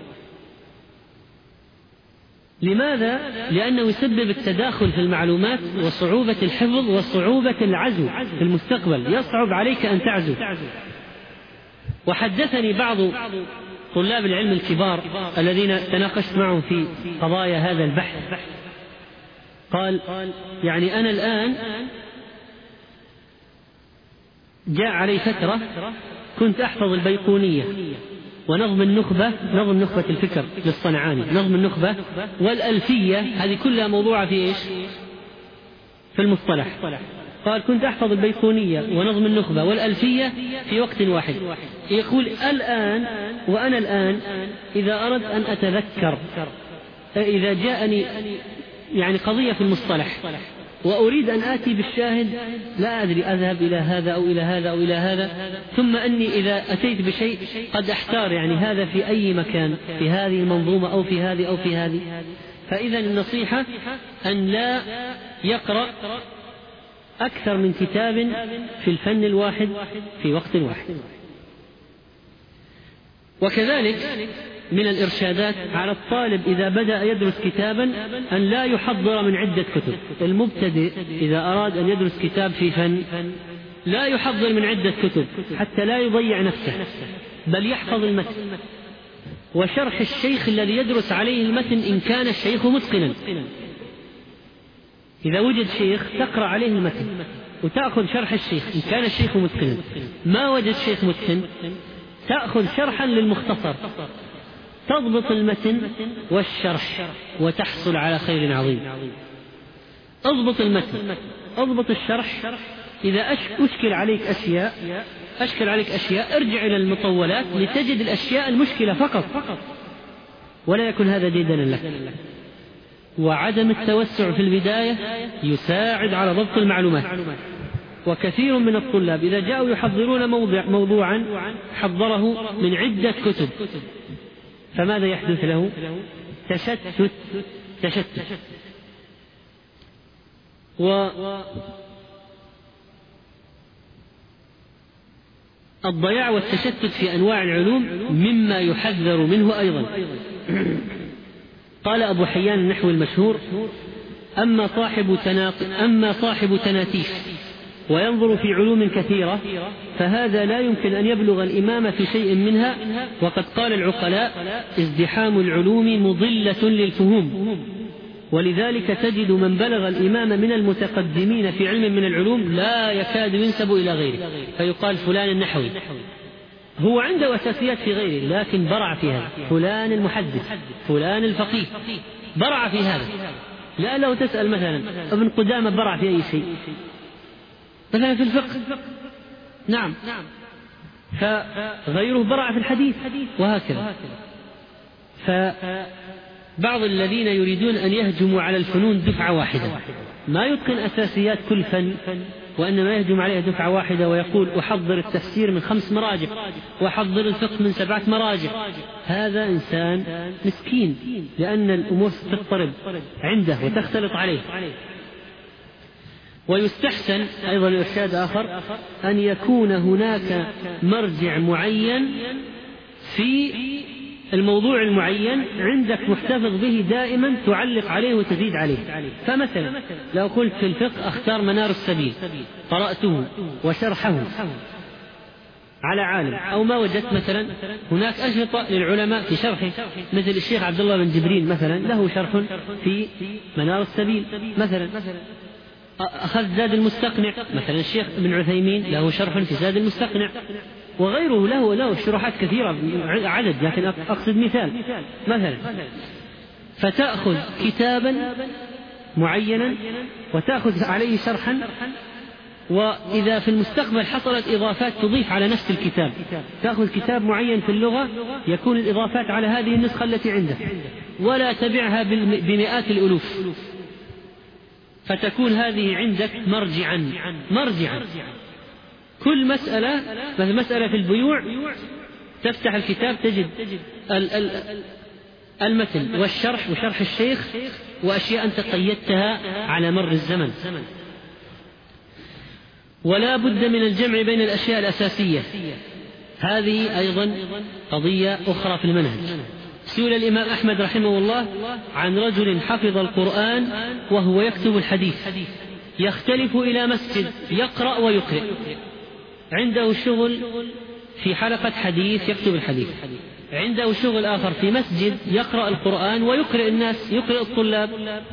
لماذا؟ لأنه يسبب التداخل في المعلومات وصعوبة الحفظ وصعوبة العزو في المستقبل، يصعب عليك أن تعزو. وحدثني بعض طلاب العلم الكبار الذين تناقشت معهم في قضايا هذا البحث، قال يعني أنا الآن جاء علي فترة كنت أحفظ البيقونية ونظم النخبة، نظم نخبة الفكر للصنعاني، نظم النخبة والألفية، هذه كلها موضوعة في إيش؟ في المصطلح. قال كنت أحفظ البيقونية ونظم النخبة والألفية في وقت واحد. يقول وأنا الآن إذا أردت أن أتذكر، إذا جاءني يعني قضية في المصطلح وأريد أن آتي بالشاهد لا أدري أذهب إلى هذا أو إلى هذا أو إلى هذا، ثم أني إذا أتيت بشيء قد أحتار يعني هذا في أي مكان، في هذه المنظومة أو في هذه أو في هذه. فإذا النصيحة أن لا يقرأ أكثر من كتاب في الفن الواحد في وقت واحد. وكذلك من الإرشادات على الطالب إذا بدأ يدرس كتابا أن لا يحضر من عدة كتب. المبتدئ إذا أراد أن يدرس كتاب في فن لا يحضر من عدة كتب حتى لا يضيع نفسه، بل يحفظ المتن وشرح الشيخ الذي يدرس عليه المتن إن كان الشيخ متقنا. إذا وجد شيخ تقرأ عليه المتن وتأخذ شرح الشيخ إن كان الشيخ متقنا. ما وجد شيخ متقن تأخذ شرحا للمختصر، تضبط المتن والشرح وتحصل على خير عظيم. اضبط المتن، اضبط الشرح. إذا أشكل عليك أشياء ارجع إلى المطولات لتجد الأشياء المشكلة فقط، ولا يكون هذا ديدنا لك. وعدم التوسع في البداية يساعد على ضبط المعلومات. وكثير من الطلاب إذا جاءوا يحضرون موضوعا حضره من عدة كتب، فماذا يحدث له؟ تشتت. والضياع والتشتت في أنواع العلوم مما يحذر منه أيضا. قال أبو حيان النحوي المشهور: أما صاحب تناتيف وينظر في علوم كثيرة فهذا لا يمكن أن يبلغ الإمام في شيء منها. وقد قال العقلاء: ازدحام العلوم مضلة للفهوم. ولذلك تجد من بلغ الإمام من المتقدمين في علم من العلوم لا يكاد ينسب إلى غيره، فيقال فلان النحوي، هو عنده أساسيات في غيره لكن برع في هذا. فلان المحدث، فلان الفقيه، برع في هذا. لا لو تسأل مثلا ابن قدامة برع في أي شيء، مثلا في الفقه، نعم، فغيره برع في الحديث، وهكذا. فبعض الذين يريدون أن يهجموا على الفنون دفعة واحدة، ما يتقن أساسيات كل فن، وإنما يهجم عليها دفعة واحدة ويقول: أحضر التفسير من 5 مراجع، وأحضر الفقه من 7 مراجع. هذا إنسان مسكين، لأن الأمور تضطرب عنده وتختلط عليه. ويستحسن أيضا إرشاد آخر أن يكون هناك مرجع معين في الموضوع المعين عندك محتفظ به دائما، تعلق عليه وتزيد عليه. فمثلا لو قلت في الفقه أختار منار السبيل، قرأته وشرحه على عالم، أو ما وجدت مثلا هناك أشرطة للعلماء في شرحه، مثل الشيخ عبد الله بن جبرين مثلا له شرح في منار السبيل مثلا. أخذ زاد المستقنع مثلا، الشيخ ابن عثيمين له شرح في زاد المستقنع، وغيره له شروحات كثيرة عدد، لكن أقصد مثال مثلا. فتأخذ كتابا معينا وتأخذ عليه شرحا، وإذا في المستقبل حصلت إضافات تضيف على نفس الكتاب، تأخذ كتاب معين في اللغة يكون الإضافات على هذه النسخة التي عندك، ولا تبيعها بمئات الألوف، فتكون هذه عندك مرجعا. كل مسألة، مثل مسألة في البيوع، تفتح الكتاب تجد المتن والشرح وشرح الشيخ وأشياء أنت قيدتها على مر الزمن. ولا بد من الجمع بين الأشياء الأساسية، هذه أيضا قضية أخرى في المنهج. سئل الإمام أحمد رحمه الله عن رجل حفظ القرآن وهو يكتب الحديث، يختلف إلى مسجد يقرأ ويقرأ، عنده شغل في حلقة حديث يكتب الحديث، عنده شغل آخر في مسجد يقرأ القرآن ويقرأ الناس، يقرأ الطلاب.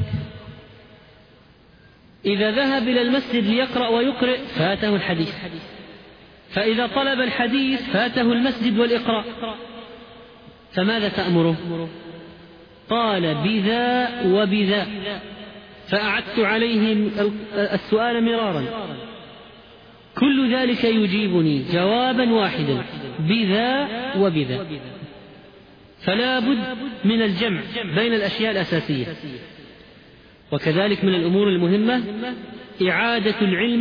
إذا ذهب إلى المسجد ليقرأ ويقرأ فاته الحديث، فإذا طلب الحديث فاته المسجد والإقراء، فماذا تأمره؟ قال: بذا وبذا. فأعدت عليهم السؤال مرارا، كل ذلك يجيبني جوابا واحدا: بذا وبذا. فلا بد من الجمع بين الأشياء الأساسية. وكذلك من الأمور المهمة إعادة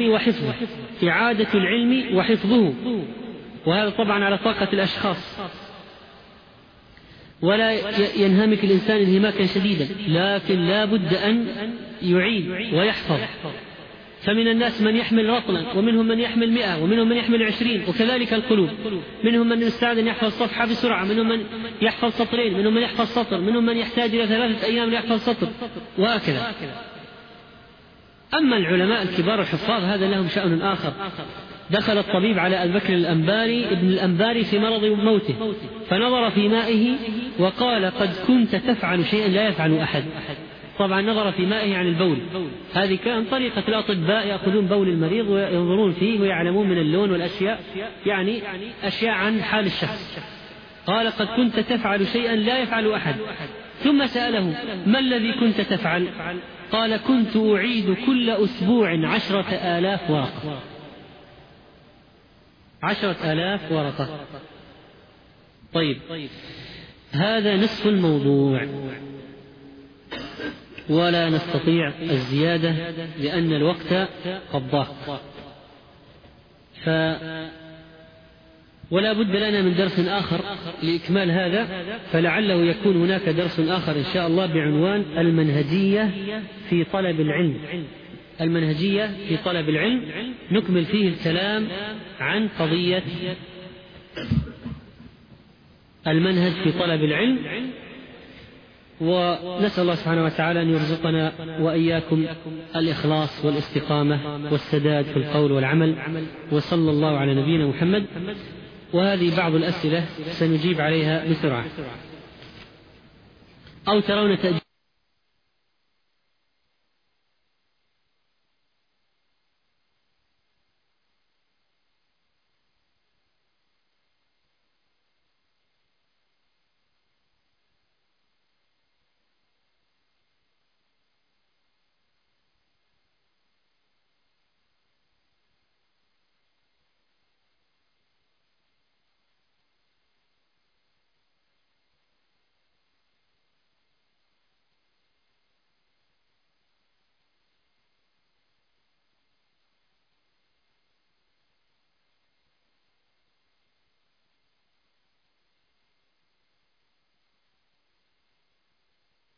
العلم وحفظه، وهذا طبعا على طاقة الأشخاص، ولا ينهمك الإنسان انهماكا شديدا، لكن لا بد أن يعيد ويحفظ. فمن الناس من يحمل رطلا، ومنهم من يحمل 100، ومنهم من يحمل 20، وكذلك القلوب، منهم من يستعد أن يحفظ صفحة بسرعة، منهم من يحفظ سطرين، منهم من يحفظ سطر، منهم من يحتاج إلى 3 أيام ليحفظ سطر، وهكذا. أما العلماء الكبار الحفاظ هذا لهم شأن آخر. دخل الطبيب على أبي بكر ابن الأنباري في مرض موته، فنظر في مائه وقال: قد كنت تفعل شيئا لا يفعل أحد. طبعا نظر في مائه عن البول، هذه كان طريقة الأطباء، يأخذون بول المريض وينظرون فيه ويعلمون من اللون والأشياء، يعني أشياء عن حال الشخص. قال: قد كنت تفعل شيئا لا يفعل أحد. ثم سأله: ما الذي كنت تفعل؟ قال: كنت أعيد كل أسبوع 10,000 ورقة. 10,000 ورقة. طيب، هذا نصف الموضوع، ولا نستطيع الزيادة لأن الوقت قد ضاق. ولا بد لنا من درس آخر لإكمال هذا، فلعله يكون هناك درس آخر إن شاء الله بعنوان المنهجية في طلب العلم. المنهجية في طلب العلم، نكمل فيه الكلام عن قضية المنهج في طلب العلم، ونسأل الله سبحانه وتعالى أن يرزقنا وإياكم الإخلاص والاستقامة والسداد في القول والعمل، وصلى الله على نبينا محمد. وهذه بعض الأسئلة سنجيب عليها بسرعة. أو ترون تأجيل